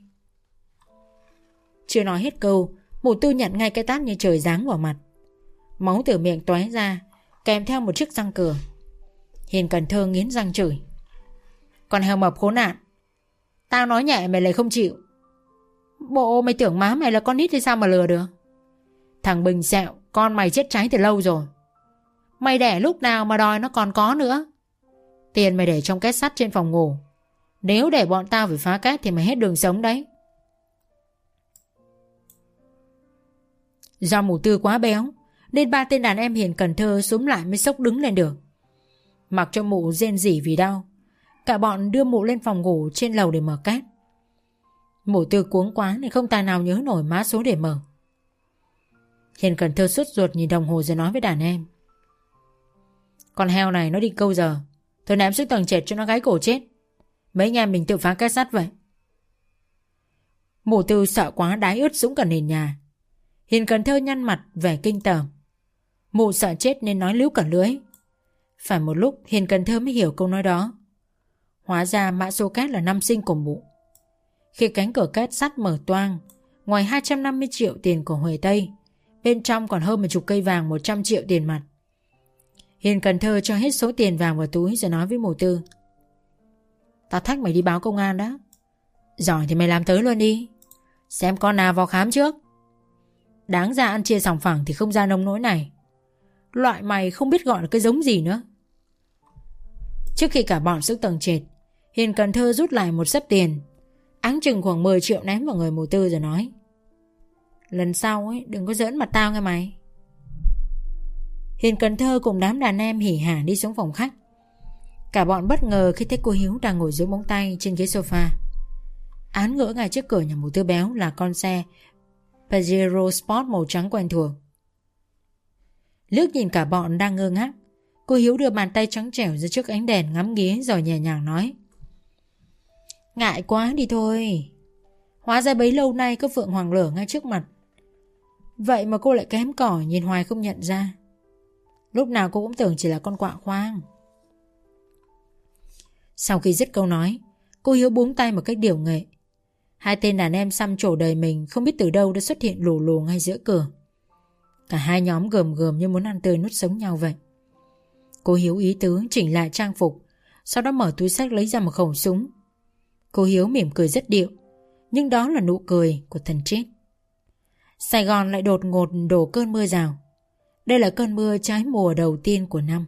Chưa nói hết câu, Mụ Tư nhận ngay cái tát như trời giáng vào mặt. Máu từ miệng tóe ra, kèm theo một chiếc răng cửa. Hiền Cần Thơ nghiến răng chửi. Con heo mập khốn nạn, tao nói nhẹ mày lại không chịu. Bộ mày tưởng má mày là con nít hay sao mà lừa được? Thằng Bình Sẹo, con mày chết cháy từ lâu rồi. Mày đẻ lúc nào mà đòi nó còn có nữa. Tiền mày để trong két sắt trên phòng ngủ. Nếu để bọn tao phải phá két thì mày hết đường sống đấy. Do Mụ Tư quá béo nên 3 tên đàn em Hiền Cần Thơ xúm lại mới xốc đứng lên được. Mặc cho Mụ rên rỉ vì đau, cả bọn đưa Mụ lên phòng ngủ trên lầu để mở két. Mụ Tư cuống quá nên không tài nào nhớ nổi mã số để mở. Hiền Cần Thơ sốt ruột nhìn đồng hồ rồi nói với đàn em. Con heo này nó đi câu giờ, tôi ném xuống tầng trệt cho nó gãy cổ chết. Mấy anh em mình tự phá két sắt vậy. Mụ Tư sợ quá đái ướt sũng cả nền nhà. Hiền Cần Thơ nhăn mặt vẻ kinh tởm. Mụ sợ chết nên nói líu cả lưỡi. Phải một lúc Hiền Cần Thơ mới hiểu câu nói đó. Hóa ra mã số két là năm sinh của Mụ. Khi cánh cửa két sắt mở toang, ngoài 250 triệu tiền của Huệ Tây, bên trong còn hơn 10 cây vàng 100 triệu tiền mặt. Hiền Cần Thơ cho hết số tiền vàng vào túi rồi nói với Mụ Tư. Tao thách mày đi báo công an đó. Giỏi thì mày làm tới luôn đi. Xem con nào vào khám trước. Đáng ra ăn chia sòng phẳng thì không ra nông nỗi này. Loại mày không biết gọi là cái giống gì nữa. Trước khi cả bọn xuống tầng trệt, Hiền Cần Thơ rút lại một xấp tiền, áng chừng khoảng 10 triệu ném vào người Mụ Tư rồi nói. Lần sau ấy đừng có giỡn mặt tao nghe mày. Hiền Cần Thơ cùng đám đàn em hỉ hả đi xuống phòng khách. Cả bọn bất ngờ khi thấy cô Hiếu đang ngồi dưới móng tay trên ghế sofa. Án ngỡ ngay trước cửa nhà Mụ Tư Béo là con xe Pajero Sport màu trắng quen thuộc. Liếc nhìn cả bọn đang ngơ ngác, cô Hiếu đưa bàn tay trắng trẻo ra trước ánh đèn ngắm nghía rồi nhẹ nhàng nói. Ngại quá đi thôi. Hóa ra bấy lâu nay có phượng hoàng lửa ngay trước mặt. Vậy mà cô lại kém cỏi nhìn hoài không nhận ra. Lúc nào cô cũng tưởng chỉ là con quạ khoang. Sau khi dứt câu nói, cô Hiếu búng tay một cách điểu nghệ. 2 tên đàn em xăm trổ đời mình không biết từ đâu đã xuất hiện lù lù ngay giữa cửa. Cả hai nhóm gườm gườm như muốn ăn tươi nuốt sống nhau vậy. Cô Hiếu ý tứ chỉnh lại trang phục, sau đó mở túi xách lấy ra một khẩu súng. Cô Hiếu mỉm cười rất điệu, nhưng đó là nụ cười của thần chết. Sài Gòn lại đột ngột đổ cơn mưa rào. Đây là cơn mưa trái mùa đầu tiên của năm.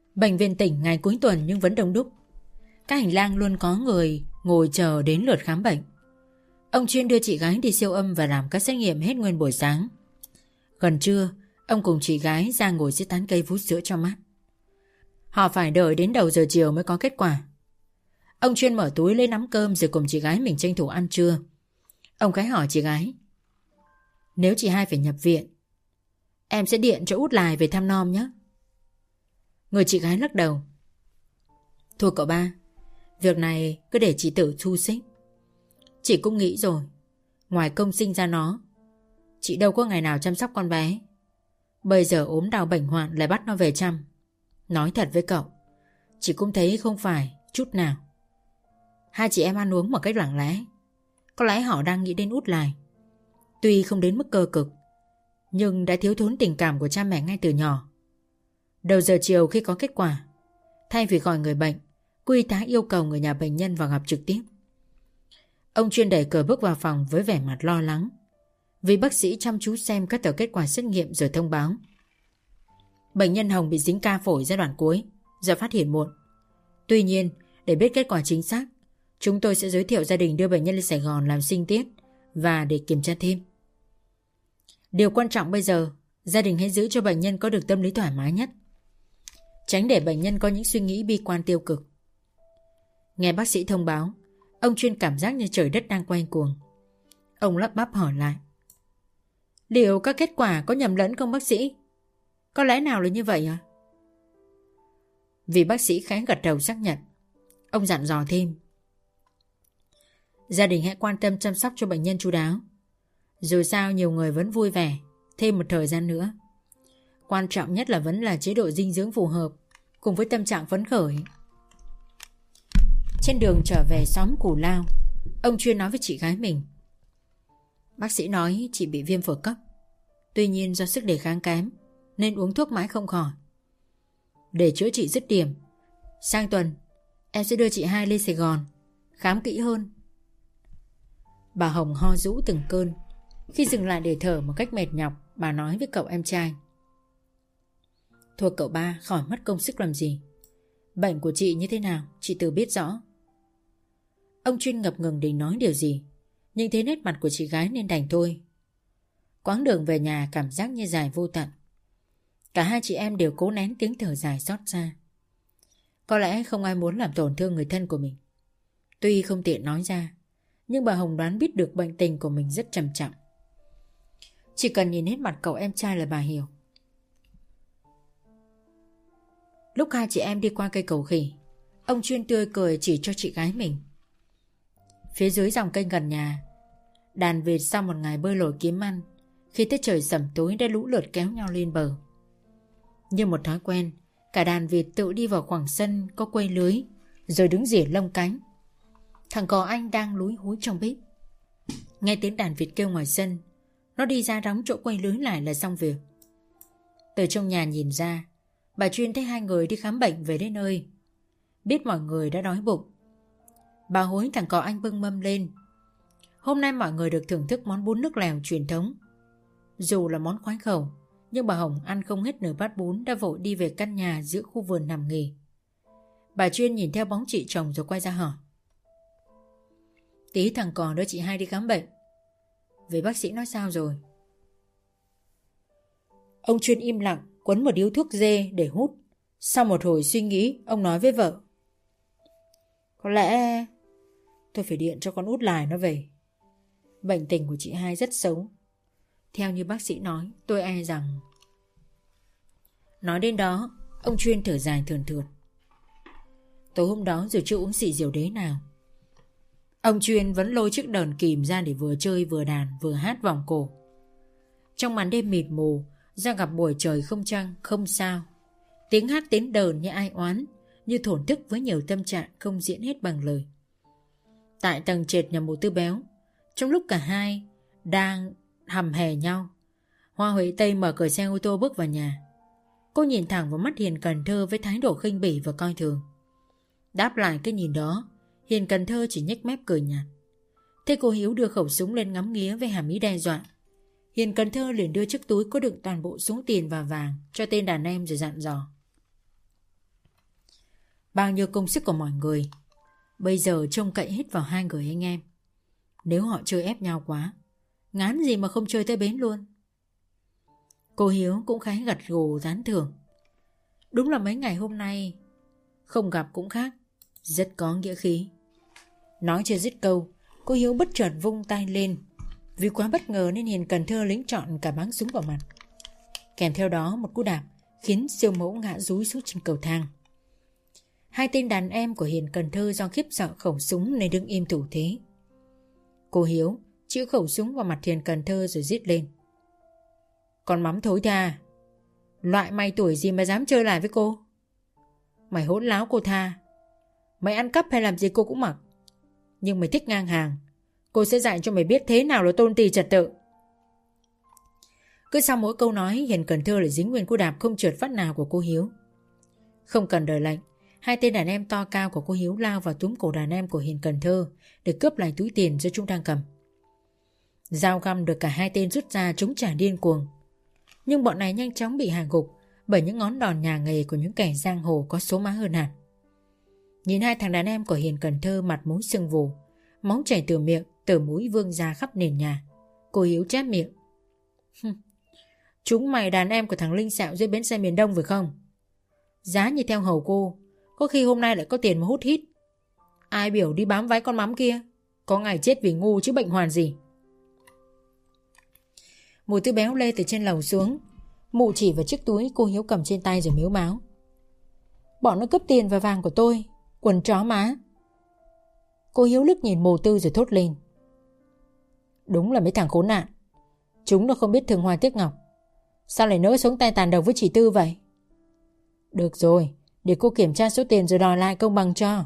Bệnh viện tỉnh ngày cuối tuần nhưng vẫn đông đúc. Các hành lang luôn có người ngồi chờ đến lượt khám bệnh. Ông Chuyên đưa chị gái đi siêu âm và làm các xét nghiệm hết nguyên buổi sáng. Gần trưa, ông cùng chị gái ra ngồi dưới tán cây vút sữa cho mát. Họ phải đợi đến đầu giờ chiều mới có kết quả. Ông Chuyên mở túi lấy nắm cơm rồi cùng chị gái mình tranh thủ ăn trưa. Ông gái hỏi chị gái: "Nếu chị hai phải nhập viện, em sẽ điện cho út Lài về thăm nom nhé." Người chị gái lắc đầu: "Thôi cậu ba, việc này cứ để chị tự thu xếp. Chị cũng nghĩ rồi, ngoài công sinh ra nó, chị đâu có ngày nào chăm sóc con bé. Bây giờ ốm đau bệnh hoạn lại bắt nó về chăm. Nói thật với cậu, chị cũng thấy không phải chút nào. Hai chị em ăn uống một cách lặng lẽ. Có lẽ họ đang nghĩ đến út Lài. Tuy không đến mức cơ cực, nhưng đã thiếu thốn tình cảm của cha mẹ ngay từ nhỏ. Đầu giờ chiều khi có kết quả, thay vì gọi người bệnh, cô y tá yêu cầu người nhà bệnh nhân vào gặp trực tiếp." Ông Chuyên đẩy cửa bước vào phòng với vẻ mặt lo lắng, vì bác sĩ chăm chú xem các tờ kết quả xét nghiệm rồi thông báo: bệnh nhân Hồng bị dính ca phổi giai đoạn cuối do phát hiện muộn. Tuy nhiên, để biết kết quả chính xác, chúng tôi sẽ giới thiệu gia đình đưa bệnh nhân lên Sài Gòn làm sinh tiết và để kiểm tra thêm. Điều quan trọng bây giờ, gia đình hãy giữ cho bệnh nhân có được tâm lý thoải mái nhất, tránh để bệnh nhân có những suy nghĩ bi quan tiêu cực. Nghe bác sĩ thông báo, ông Chuyên cảm giác như trời đất đang quay cuồng. Ông lắp bắp hỏi lại: "Liệu các kết quả có nhầm lẫn không bác sĩ? Có lẽ nào là như vậy à?" Vì bác sĩ khẽ gật đầu xác nhận, ông dặn dò thêm: "Gia đình hãy quan tâm chăm sóc cho bệnh nhân chu đáo. Dù sao nhiều người vẫn vui vẻ thêm một thời gian nữa. Quan trọng nhất là vẫn là chế độ dinh dưỡng phù hợp cùng với tâm trạng phấn khởi." Trên đường trở về xóm Cù Lao, ông Chuyên nói với chị gái mình: "Bác sĩ nói chị bị viêm phổi cấp. Tuy nhiên do sức đề kháng kém nên uống thuốc mãi không khỏi. Để chữa trị dứt điểm, sang tuần em sẽ đưa chị hai lên Sài Gòn khám kỹ hơn." Bà Hồng ho rũ từng cơn. Khi dừng lại để thở một cách mệt nhọc, bà nói với cậu em trai: "Thôi cậu ba, khỏi mất công sức làm gì. Bệnh của chị như thế nào chị tự biết rõ." Ông Chuyên ngập ngừng định nói điều gì, nhưng thấy nét mặt của chị gái nên đành thôi. Quãng đường về nhà cảm giác như dài vô tận. Cả hai chị em đều cố nén tiếng thở dài xót xa. Có lẽ không ai muốn làm tổn thương người thân của mình. Tuy không tiện nói ra, nhưng bà Hồng đoán biết được bệnh tình của mình rất trầm trọng. Chỉ cần nhìn hết mặt cậu em trai là bà hiểu. Lúc hai chị em đi qua cây cầu khỉ, ông Chuyên tươi cười chỉ cho chị gái mình. Phía dưới dòng kênh gần nhà, đàn vịt sau một ngày bơi lội kiếm ăn, khi tới trời sẩm tối đã lũ lượt kéo nhau lên bờ. Như một thói quen, cả đàn vịt tự đi vào khoảng sân có quây lưới, rồi đứng rỉa lông cánh. Thằng cò Anh đang lúi húi trong bếp. Nghe tiếng đàn vịt kêu ngoài sân, nó đi ra đóng chỗ quây lưới lại là xong việc. Từ trong nhà nhìn ra, bà Chuyên thấy hai người đi khám bệnh về đến nơi. Biết mọi người đã đói bụng, bà hối thằng cò Anh bưng mâm lên. Hôm nay mọi người được thưởng thức món bún nước lèo truyền thống. Dù là món khoái khẩu, nhưng bà Hồng ăn không hết nửa bát bún đã vội đi về căn nhà giữa khu vườn nằm nghỉ. Bà Chuyên nhìn theo bóng chị chồng rồi quay ra hỏi: "Tí thằng cò đưa chị hai đi khám bệnh, vậy bác sĩ nói sao rồi?" Ông Chuyên im lặng quấn một điếu thuốc dê để hút. Sau một hồi suy nghĩ, ông nói với vợ: "Có lẽ tôi phải điện cho con út Lài nó về. Bệnh tình của chị hai rất xấu. Theo như bác sĩ nói, tôi e rằng..." Nói đến đó, ông Chuyên thở dài thườn thượt. Tối hôm đó rồi chưa uống xì rượu đế nào, ông Chuyên vẫn lôi chiếc đờn kìm ra để vừa chơi vừa đàn vừa hát vòng cổ. Trong màn đêm mịt mù, ra gặp buổi trời không trăng không sao, tiếng hát tiếng đờn như ai oán, như thổn thức với nhiều tâm trạng không diễn hết bằng lời. Tại tầng trệt nhà mụ Tư Béo, trong lúc cả hai đang hầm hè nhau, Hoa Huệ Tây mở cửa xe ô tô bước vào nhà. Cô nhìn thẳng vào mắt Hiền Cần Thơ với thái độ khinh bỉ và coi thường. Đáp lại cái nhìn đó, Hiền Cần Thơ chỉ nhếch mép cười nhạt. Thế cô Hiếu đưa khẩu súng lên ngắm nghía với hàm ý đe dọa. Hiền Cần Thơ liền đưa chiếc túi có đựng toàn bộ số tiền và vàng cho tên đàn em rồi dặn dò: Bao nhiêu công sức của mọi người bây giờ trông cậy hết vào hai người anh em. Nếu họ chơi ép nhau quá, ngán gì mà không chơi tới bến luôn. Cô Hiếu cũng khá gật gù tán thưởng. Đúng là mấy ngày hôm nay không gặp cũng khác, rất có nghĩa khí. Nói chưa dứt câu, cô Hiếu bất chợt vung tay lên. Vì quá bất ngờ nên Hiền Cần Thơ lính trọn cả báng súng vào mặt. Kèm theo đó một cú đạp khiến siêu mẫu ngã rúi xuống trên cầu thang. Hai tên đàn em của Hiền Cần Thơ do khiếp sợ khẩu súng nên đứng im thủ thế. Cô Hiếu chĩa khẩu súng vào mặt Hiền Cần Thơ rồi giết lên. Con mắm thối tha, loại mày tuổi gì mà dám chơi lại với cô? Mày hỗn láo cô tha. Mày ăn cắp hay làm gì cô cũng mặc. Nhưng mày thích ngang hàng, cô sẽ dạy cho mày biết thế nào là tôn ti trật tự. Cứ sau mỗi câu nói, Hiền Cần Thơ lại dính nguyên cú đạp không trượt phát nào của cô Hiếu. Không cần đợi lệnh, hai tên đàn em to cao của cô Hiếu lao vào túm cổ đàn em của Hiền Cần Thơ để cướp lại túi tiền do chúng đang cầm. Dao găm được cả hai tên rút ra chúng trả điên cuồng. Nhưng bọn này nhanh chóng bị hạ gục bởi những ngón đòn nhà nghề của những kẻ giang hồ có số má hơn hẳn. Nhìn hai thằng đàn em của Hiền Cần Thơ mặt mũi sưng vù, máu chảy từ miệng, từ mũi vương ra khắp nền nhà, cô Hiếu chép miệng. Chúng mày đàn em của thằng Linh Sẹo dưới bến xe miền Đông phải không? Giá như theo hầu cô, có khi hôm nay lại có tiền mà hút hít. Ai biểu đi bám váy con mắm kia, có ngày chết vì ngu chứ bệnh hoàn gì. Mụ Tư Béo lê từ trên lầu xuống. Mụ chỉ vào chiếc túi cô Hiếu cầm trên tay rồi mếu máo. Bọn nó cướp tiền và vàng của tôi, quần chó má. Cô Hiếu lướt nhìn Mù Tư rồi thốt lên. Đúng là mấy thằng khốn nạn. Chúng nó không biết thương hoa tiếc ngọc. Sao lại nỡ xuống tay tàn độc với chị Tư vậy? Được rồi, để cô kiểm tra số tiền rồi đòi lại công bằng cho.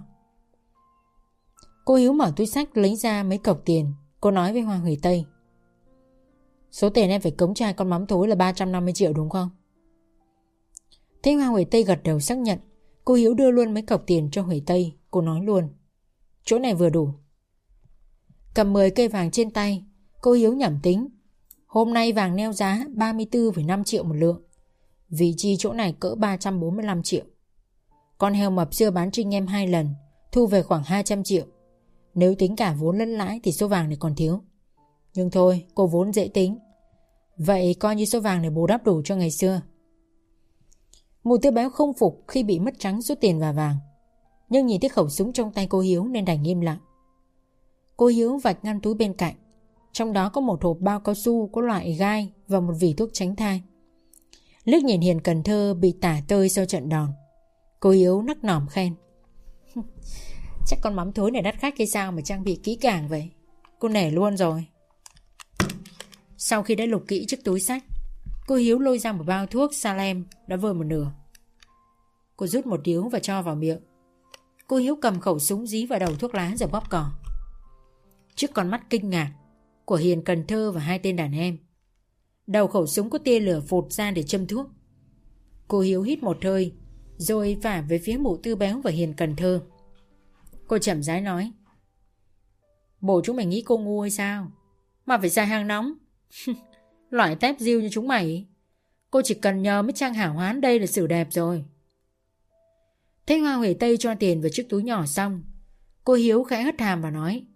Cô Hiếu mở túi xách lấy ra mấy cọc tiền. Cô nói với Hoa Hủy Tây. Số tiền em phải cống cho hai con mắm thối là 350 triệu đúng không? Thế Hoa Hủy Tây gật đầu xác nhận. Cô Hiếu đưa luôn mấy cọc tiền cho Hủy Tây. Cô nói luôn. Chỗ này vừa đủ. Cầm 10 cây vàng trên tay, cô Hiếu nhẩm tính. Hôm nay vàng neo giá 34,5 triệu một lượng. Vị chi chỗ này cỡ 345 triệu. Con heo mập xưa bán Trinh em 2 lần, thu về khoảng 200 triệu. Nếu tính cả vốn lẫn lãi thì số vàng này còn thiếu. Nhưng thôi, cô vốn dễ tính. Vậy coi như số vàng này bù đắp đủ cho ngày xưa. Mụ Tư Béo không phục khi bị mất trắng số tiền và vàng. Nhưng nhìn thấy khẩu súng trong tay cô Hiếu nên đành im lặng. Cô Hiếu vạch ngăn túi bên cạnh. Trong đó có một hộp bao cao su có loại gai và một vỉ thuốc tránh thai. Liếc nhìn Hiền Cần Thơ bị tả tơi sau trận đòn, cô Hiếu nắc nỏm khen. Chắc con mắm thối này đắt khách hay sao mà trang bị kỹ càng vậy. Cô nể luôn rồi. Sau khi đã lục kỹ chiếc túi xách, cô Hiếu lôi ra một bao thuốc Salem đã vơi một nửa. Cô rút một điếu và cho vào miệng. Cô Hiếu cầm khẩu súng dí vào đầu thuốc lá rồi bóp cò. Trước con mắt kinh ngạc của Hiền Cần Thơ và hai tên đàn em, đầu khẩu súng có tia lửa phụt ra để châm thuốc. Cô Hiếu hít một hơi rồi phả về phía Mụ Tư Béo và Hiền Cần Thơ. Cô chậm rãi nói. Bộ chúng mày nghĩ cô ngu hay sao mà phải xài hàng nóng? Loại tép diêu như chúng mày, cô chỉ cần nhờ mấy trang hảo hán đây là xử đẹp rồi. Thấy Hoa Huệ Tây cho tiền vào chiếc túi nhỏ xong, cô Hiếu khẽ hất hàm và nói.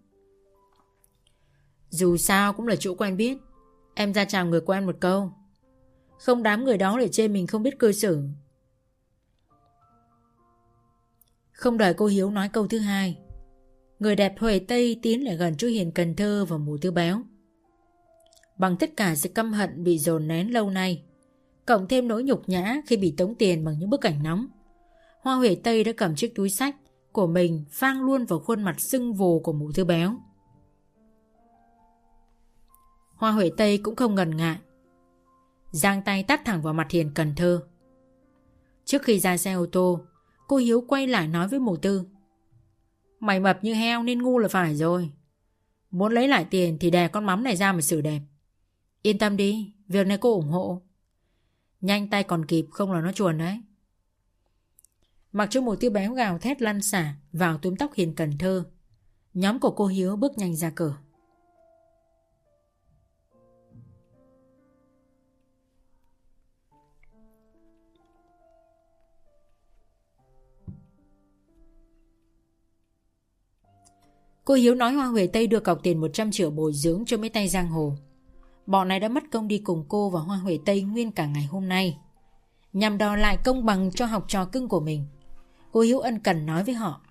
Dù sao cũng là chỗ quen biết, em ra chào người quen một câu. Không đám người đó để chê mình không biết cư xử. Không đợi cô Hiếu nói câu thứ hai, người đẹp Huệ Tây tiến lại gần chỗ Hiền Cần Thơ và Mụ Tư Béo. Bằng tất cả sự căm hận bị dồn nén lâu nay, cộng thêm nỗi nhục nhã khi bị tống tiền bằng những bức ảnh nóng, Hoa Huệ Tây đã cầm chiếc túi xách của mình phang luôn vào khuôn mặt sưng vù của Mụ Tư Béo. Hoa Huệ Tây cũng không ngần ngại, giang tay tát thẳng vào mặt Hiền Cần Thơ. Trước khi ra xe ô tô, cô Hiếu quay lại nói với Mụ Tư. Mày mập như heo nên ngu là phải rồi. Muốn lấy lại tiền thì đè con mắm này ra mà xử đẹp. Yên tâm đi, việc này cô ủng hộ. Nhanh tay còn kịp, không là nó chuồn đấy. Mặc cho Mụ Tư Béo gào thét lăn xả vào túm tóc Hiền Cần Thơ, nhóm của cô Hiếu bước nhanh ra cửa. Cô Hiếu nói Hoa Huệ Tây đưa cọc tiền 100 triệu bồi dưỡng cho mấy tay giang hồ. Bọn này đã mất công đi cùng cô và Hoa Huệ Tây nguyên cả ngày hôm nay, nhằm đòi lại công bằng cho học trò cưng của mình. Cô Hiếu ân cần nói với họ: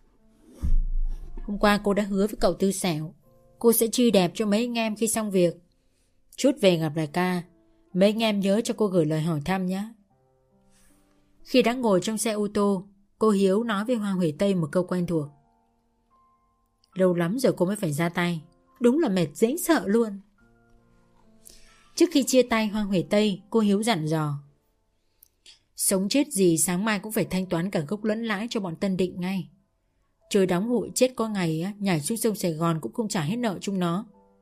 hôm qua cô đã hứa với cậu Tư Sẹo cô sẽ chi đẹp cho mấy anh em khi xong việc. Chút về gặp đại ca, mấy anh em nhớ cho cô gửi lời hỏi thăm nhé. Khi đã ngồi trong xe ô tô, cô Hiếu nói với Hoa Huệ Tây một câu quen thuộc: lâu lắm rồi cô mới phải ra tay, đúng là mệt dễ sợ luôn. Trước khi chia tay Hoa Huệ Tây, cô Hiếu dặn dò: sống chết gì sáng mai cũng phải thanh toán cả gốc lẫn lãi cho bọn Tân Định ngay. Trời đóng hụi chết có ngày á, nhảy xuống sông Sài Gòn cũng không trả hết nợ chúng nó.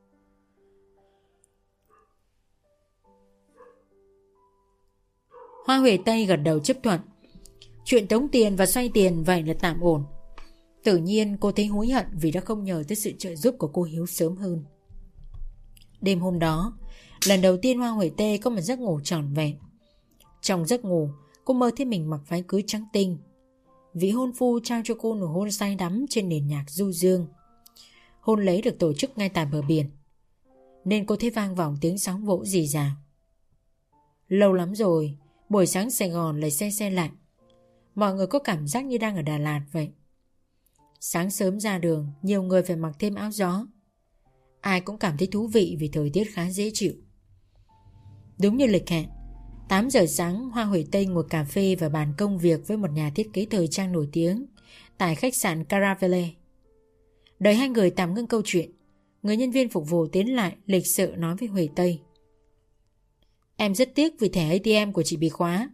Hoa Huệ Tây gật đầu chấp thuận. Chuyện tống tiền và xoay tiền vậy là tạm ổn. Tự nhiên cô thấy hối hận vì đã không nhờ tới sự trợ giúp của cô Hiếu sớm hơn. Đêm hôm đó, lần đầu tiên Hoa Huệ Tây có một giấc ngủ trọn vẹn. Trong giấc ngủ, cô mơ thấy mình mặc váy cưới trắng tinh. Vị hôn phu trao cho cô nụ hôn say đắm trên nền nhạc du dương. Hôn lễ được tổ chức ngay tại bờ biển, nên cô thấy vang vọng tiếng sóng vỗ rì rào. Lâu lắm rồi, buổi sáng Sài Gòn lại se se lạnh. Mọi người có cảm giác như đang ở Đà Lạt vậy. Sáng sớm ra đường, nhiều người phải mặc thêm áo gió. Ai cũng cảm thấy thú vị vì thời tiết khá dễ chịu. Đúng như lịch hẹn, 8 giờ sáng, Hoa Huệ Tây ngồi cà phê và bàn công việc với một nhà thiết kế thời trang nổi tiếng tại khách sạn Caravelle. Đợi hai người tạm ngưng câu chuyện, người nhân viên phục vụ tiến lại lịch sự nói với Huệ Tây: em rất tiếc vì thẻ ATM của chị bị khóa.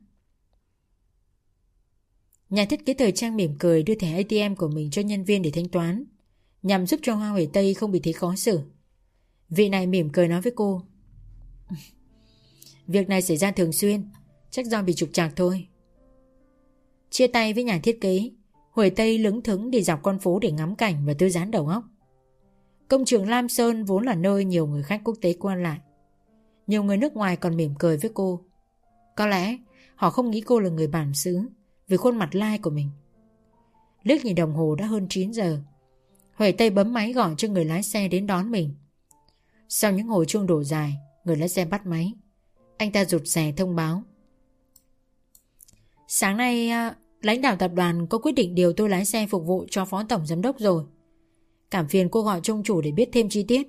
Nhà thiết kế thời trang mỉm cười đưa thẻ ATM của mình cho nhân viên để thanh toán, nhằm giúp cho Hoa Huệ Tây không bị thấy khó xử. Vị này mỉm cười nói với cô: việc này xảy ra thường xuyên, chắc do bị trục trặc thôi. Chia tay với nhà thiết kế, Huệ Tây lững thững đi dọc con phố để ngắm cảnh và thư giãn đầu óc. Công trường Lam Sơn vốn là nơi nhiều người khách quốc tế qua lại. Nhiều người nước ngoài còn mỉm cười với cô. Có lẽ họ không nghĩ cô là người bản xứ vì khuôn mặt lai của mình. Liếc nhìn đồng hồ đã hơn 9 giờ. Huệ Tây bấm máy gọi cho người lái xe đến đón mình. Sau những hồi chuông đổ dài, người lái xe bắt máy. Anh ta rụt rè thông báo: sáng nay lãnh đạo tập đoàn có quyết định điều tôi lái xe phục vụ cho phó tổng giám đốc rồi. Cảm phiền cô gọi cho ông chủ để biết thêm chi tiết.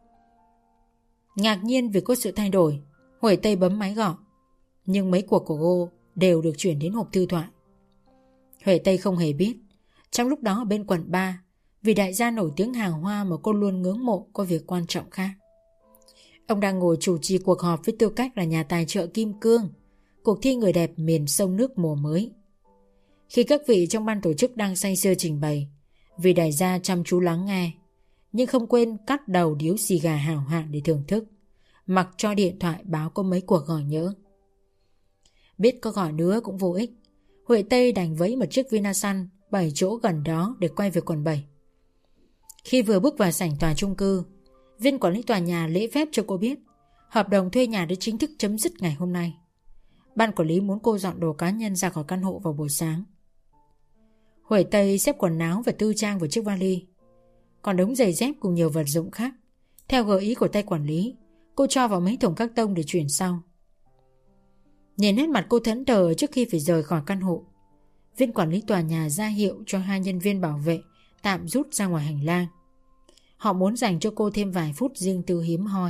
Ngạc nhiên vì có sự thay đổi, Huệ Tây bấm máy gọi, nhưng mấy cuộc của cô đều được chuyển đến hộp thư thoại. Huệ Tây không hề biết, trong lúc đó ở bên quận 3, vì đại gia nổi tiếng hào hoa mà cô luôn ngưỡng mộ có việc quan trọng khác. Ông đang ngồi chủ trì cuộc họp với tư cách là nhà tài trợ Kim Cương, cuộc thi người đẹp miền sông nước mùa mới. Khi các vị trong ban tổ chức đang say sưa trình bày, vì đại gia chăm chú lắng nghe, nhưng không quên cắt đầu điếu xì gà hảo hạng để thưởng thức, mặc cho điện thoại báo có mấy cuộc gọi nhỡ. Biết có gọi nữa cũng vô ích, Huệ Tây đành vẫy một chiếc Vinasun 7 chỗ gần đó để quay về quận 7. Khi vừa bước vào sảnh tòa chung cư, viên quản lý tòa nhà lễ phép cho cô biết hợp đồng thuê nhà đã chính thức chấm dứt ngày hôm nay. Ban quản lý muốn cô dọn đồ cá nhân ra khỏi căn hộ vào buổi sáng. Huệ Tây xếp quần áo và tư trang vào chiếc vali, còn đống giày dép cùng nhiều vật dụng khác. Theo gợi ý của tay quản lý, cô cho vào mấy thùng các tông để chuyển sau. Nhìn nét mặt cô thẫn thờ trước khi phải rời khỏi căn hộ, viên quản lý tòa nhà ra hiệu cho hai nhân viên bảo vệ tạm rút ra ngoài hành lang. Họ muốn dành cho cô thêm vài phút riêng tư hiếm hoi.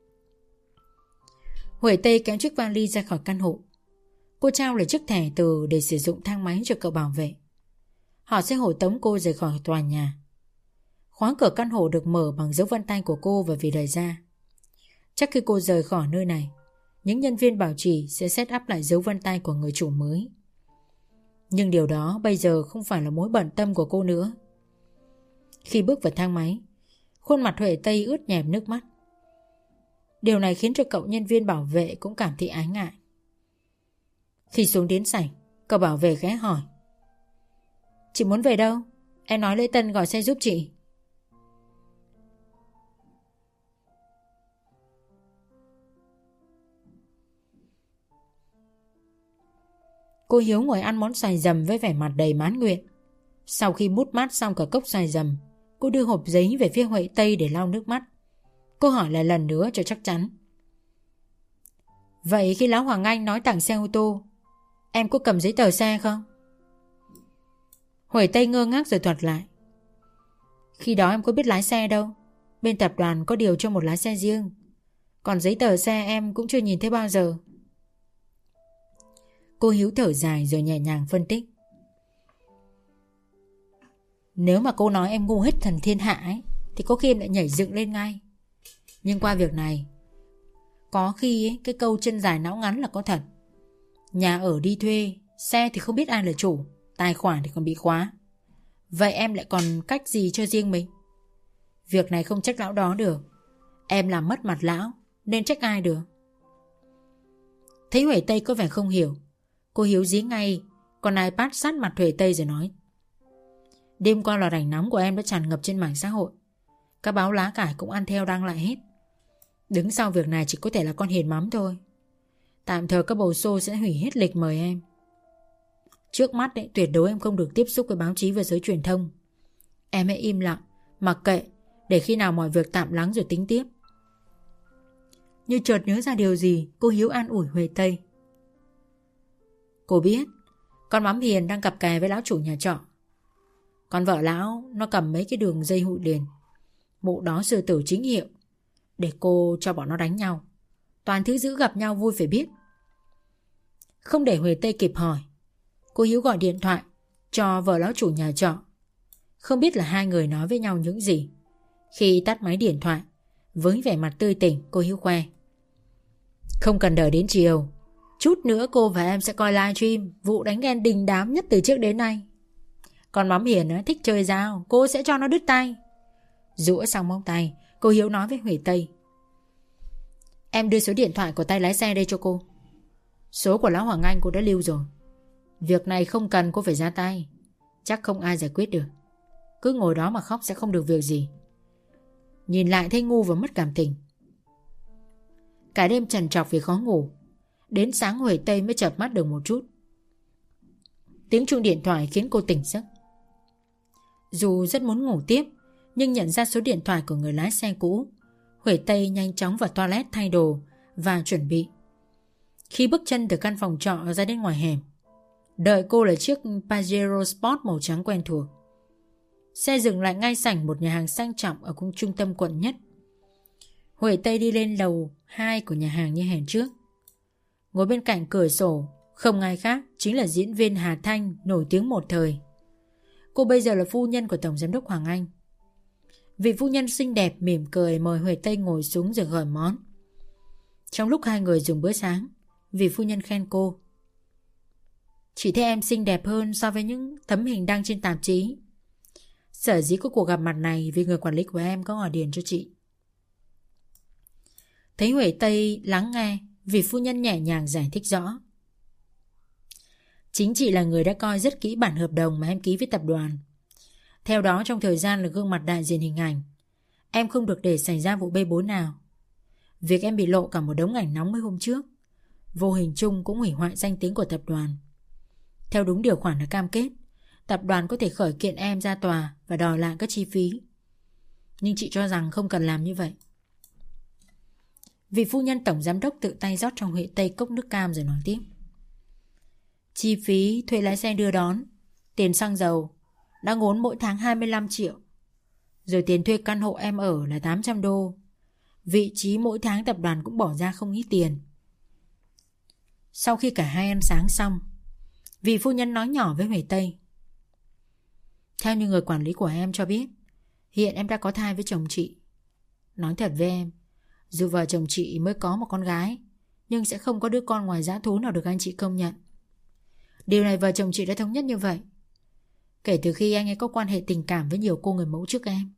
Huệ Tây kéo chiếc vali ra khỏi căn hộ. Cô trao lại chiếc thẻ từ để sử dụng thang máy cho cậu bảo vệ. Họ sẽ hộ tống cô rời khỏi tòa nhà. Khóa cửa căn hộ được mở bằng dấu vân tay của cô và vì đại gia. Chắc khi cô rời khỏi nơi này, những nhân viên bảo trì sẽ set up lại dấu vân tay của người chủ mới. Nhưng điều đó bây giờ không phải là mối bận tâm của cô nữa. Khi bước vào thang máy, khuôn mặt Huệ Tây ướt nhèm nước mắt. Điều này khiến cho cậu nhân viên bảo vệ cũng cảm thấy ái ngại. Khi xuống đến sảnh, cậu bảo vệ ghé hỏi: chị muốn về đâu? Em nói Lễ Tân gọi xe giúp chị. Cô Hiếu ngồi ăn món xoài dầm với vẻ mặt đầy mãn nguyện. Sau khi mút mát xong cả cốc xoài dầm, Cô đưa hộp giấy về phía Huệ Tây để lau nước mắt. Cô hỏi lại lần nữa cho chắc chắn. Vậy khi lão Hoàng Anh nói tặng xe ô tô, em có cầm giấy tờ xe không? Huệ Tây ngơ ngác rồi thuật lại. Khi đó em có biết lái xe đâu. Bên tập đoàn có điều cho một lái xe riêng. Còn giấy tờ xe em cũng chưa nhìn thấy bao giờ. Cô Hiếu thở dài rồi nhẹ nhàng phân tích. Nếu mà cô nói em ngu hết thần thiên hạ ấy, thì có khi em lại nhảy dựng lên ngay. Nhưng qua việc này, có khi ấy, cái câu chân dài não ngắn là có thật. Nhà ở đi thuê, xe thì không biết ai là chủ, tài khoản thì còn bị khóa. Vậy em lại còn cách gì cho riêng mình? Việc này không trách lão đó được. Em làm mất mặt lão, nên trách ai được? Thấy Huệ Tây có vẻ không hiểu, cô Hiếu dí ngay con iPad sát mặt Huệ Tây rồi nói. Đêm qua loạt ảnh nóng của em đã tràn ngập trên mạng xã hội. Các báo lá cải cũng ăn theo đăng lại hết. Đứng sau việc này chỉ có thể là con hiền mắm thôi. Tạm thời các bầu xô sẽ hủy hết lịch mời em. Trước mắt ấy, tuyệt đối em không được tiếp xúc với báo chí và giới truyền thông. Em hãy im lặng, mặc kệ, để khi nào mọi việc tạm lắng rồi tính tiếp. Như chợt nhớ ra điều gì, cô Hiếu an ủi Huệ Tây. Cô biết con mắm Hiền đang cặp kè với lão chủ nhà trọ. Con vợ lão nó cầm mấy cái đường dây hụi liền. Mụ đó sư tử chính hiệu. Để cô cho bọn nó đánh nhau. Toàn thứ dữ gặp nhau vui phải biết. Không để Huệ Tây kịp hỏi, cô Hiếu gọi điện thoại cho vợ lão chủ nhà trọ. Không biết là hai người nói với nhau những gì. Khi tắt máy điện thoại, với vẻ mặt tươi tỉnh, cô Hiếu khoe. Không cần đợi đến chiều, chút nữa cô và em sẽ coi livestream vụ đánh ghen đình đám nhất từ trước đến nay. Còn mắm Hiền nó thích chơi dao, cô sẽ cho nó đứt tay. Rũa xong móng tay, cô Hiếu nói với Huệ Tây. Em đưa số điện thoại của tay lái xe đây cho cô. Số của lão Hoàng Anh cô đã lưu rồi. Việc này không cần cô phải ra tay. Chắc không ai giải quyết được. Cứ ngồi đó mà khóc sẽ không được việc gì. Nhìn lại thấy ngu và mất cảm tình. Cả đêm trằn trọc vì khó ngủ. Đến sáng Huệ Tây mới chợp mắt được một chút. Tiếng chuông điện thoại khiến cô tỉnh giấc. Dù rất muốn ngủ tiếp, nhưng nhận ra số điện thoại của người lái xe cũ, Huệ Tây nhanh chóng vào toilet thay đồ và chuẩn bị. Khi bước chân từ căn phòng trọ ra đến ngoài hẻm, đợi cô là chiếc Pajero Sport màu trắng quen thuộc. Xe dừng lại ngay sảnh một nhà hàng sang trọng ở cung trung tâm quận nhất. Huệ Tây đi lên lầu 2 của nhà hàng như hẹn trước. Ngồi bên cạnh cửa sổ, không ai khác chính là diễn viên Hà Thanh nổi tiếng một thời. Cô bây giờ là phu nhân của Tổng Giám đốc Hoàng Anh. Vị phu nhân xinh đẹp mỉm cười mời Huệ Tây ngồi xuống rồi gọi món. Trong lúc hai người dùng bữa sáng, vị phu nhân khen cô. Chị thấy em xinh đẹp hơn so với những tấm hình đăng trên tạp chí. Sở dĩ có cuộc gặp mặt này vì người quản lý của em có gọi điện cho chị. Thấy Huệ Tây lắng nghe, vị phu nhân nhẹ nhàng giải thích rõ. Chính chị là người đã coi rất kỹ bản hợp đồng mà em ký với tập đoàn. Theo đó trong thời gian là gương mặt đại diện hình ảnh, em không được để xảy ra vụ bê bối nào. Việc em bị lộ cả một đống ảnh nóng mấy hôm trước, vô hình chung cũng hủy hoại danh tiếng của tập đoàn. Theo đúng điều khoản đã cam kết, tập đoàn có thể khởi kiện em ra tòa và đòi lại các chi phí. Nhưng chị cho rằng không cần làm như vậy. Vị phu nhân tổng giám đốc tự tay rót trong Huệ Tây cốc nước cam rồi nói tiếp. Chi phí thuê lái xe đưa đón, tiền xăng dầu đã ngốn mỗi tháng 25 triệu. Rồi tiền thuê căn hộ em ở là 800 đô. Vị trí mỗi tháng tập đoàn cũng bỏ ra không ít tiền. Sau khi cả hai ăn sáng xong, vị phu nhân nói nhỏ với Huệ Tây. Theo như người quản lý của em cho biết, hiện em đã có thai với chồng chị. Nói thật với em, dù vợ chồng chị mới có một con gái, nhưng sẽ không có đứa con ngoài dã thú nào được anh chị công nhận. Điều này vợ chồng chị đã thống nhất như vậy kể từ khi anh ấy có quan hệ tình cảm với nhiều cô người mẫu trước em.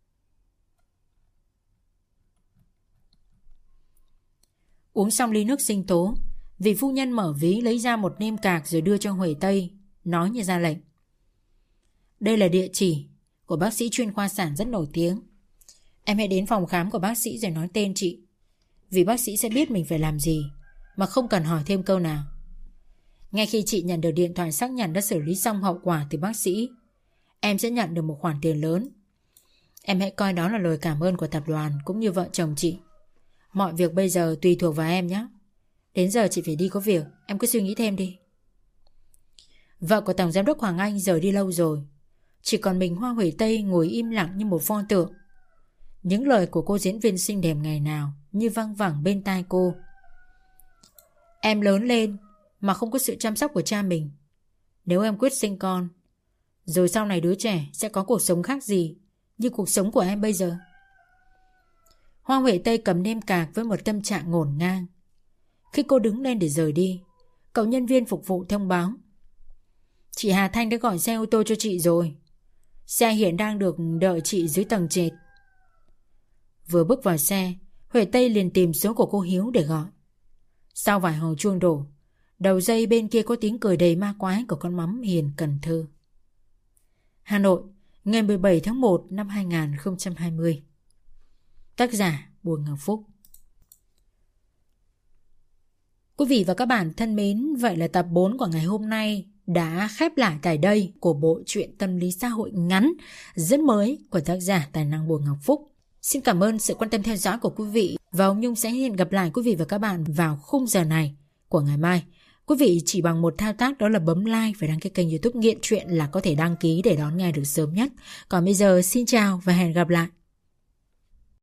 Uống xong ly nước sinh tố, vị phu nhân mở ví lấy ra một nêm cạc rồi đưa cho Huệ Tây, nói như ra lệnh. Đây là địa chỉ của bác sĩ chuyên khoa sản rất nổi tiếng. Em hãy đến phòng khám của bác sĩ rồi nói tên chị, vì bác sĩ sẽ biết mình phải làm gì mà không cần hỏi thêm câu nào. Ngay khi chị nhận được điện thoại xác nhận đã xử lý xong hậu quả từ bác sĩ, em sẽ nhận được một khoản tiền lớn. Em hãy coi đó là lời cảm ơn của tập đoàn cũng như vợ chồng chị. Mọi việc bây giờ tùy thuộc vào em nhé. Đến giờ chị phải đi có việc, em cứ suy nghĩ thêm đi. Vợ của Tổng Giám đốc Hoàng Anh rời đi lâu rồi. Chỉ còn mình Hoa Hủy Tây ngồi im lặng như một pho tượng. Những lời của cô diễn viên xinh đẹp ngày nào như văng vẳng bên tai cô. Em lớn lên mà không có sự chăm sóc của cha mình. Nếu em quyết sinh con, rồi sau này đứa trẻ sẽ có cuộc sống khác gì như cuộc sống của em bây giờ? Hoa Huệ Tây cầm nêm cạc với một tâm trạng ngổn ngang. Khi cô đứng lên để rời đi, cậu nhân viên phục vụ thông báo: chị Hà Thanh đã gọi xe ô tô cho chị rồi. Xe hiện đang được đợi chị dưới tầng trệt. Vừa bước vào xe, Huệ Tây liền tìm số của cô Hiếu để gọi. Sau vài hồi chuông đổ, đầu dây bên kia có tiếng cười đầy ma quái của con mắm Hiền Cần Thơ. Hà Nội, ngày 17 tháng 1 năm 2020. Tác giả Bùi Ngọc Phúc. Quý vị và các bạn thân mến, vậy là tập 4 của ngày hôm nay đã khép lại tại đây của bộ truyện tâm lý xã hội ngắn rất mới của tác giả tài năng Bùi Ngọc Phúc. Xin cảm ơn sự quan tâm theo dõi của quý vị và ông Nhung sẽ hẹn gặp lại quý vị và các bạn vào khung giờ này của ngày mai. Quý vị chỉ bằng một thao tác đó là bấm like và đăng ký kênh YouTube Nghiện Truyện là có thể đăng ký để đón nghe được sớm nhất. Còn bây giờ xin chào và hẹn gặp lại.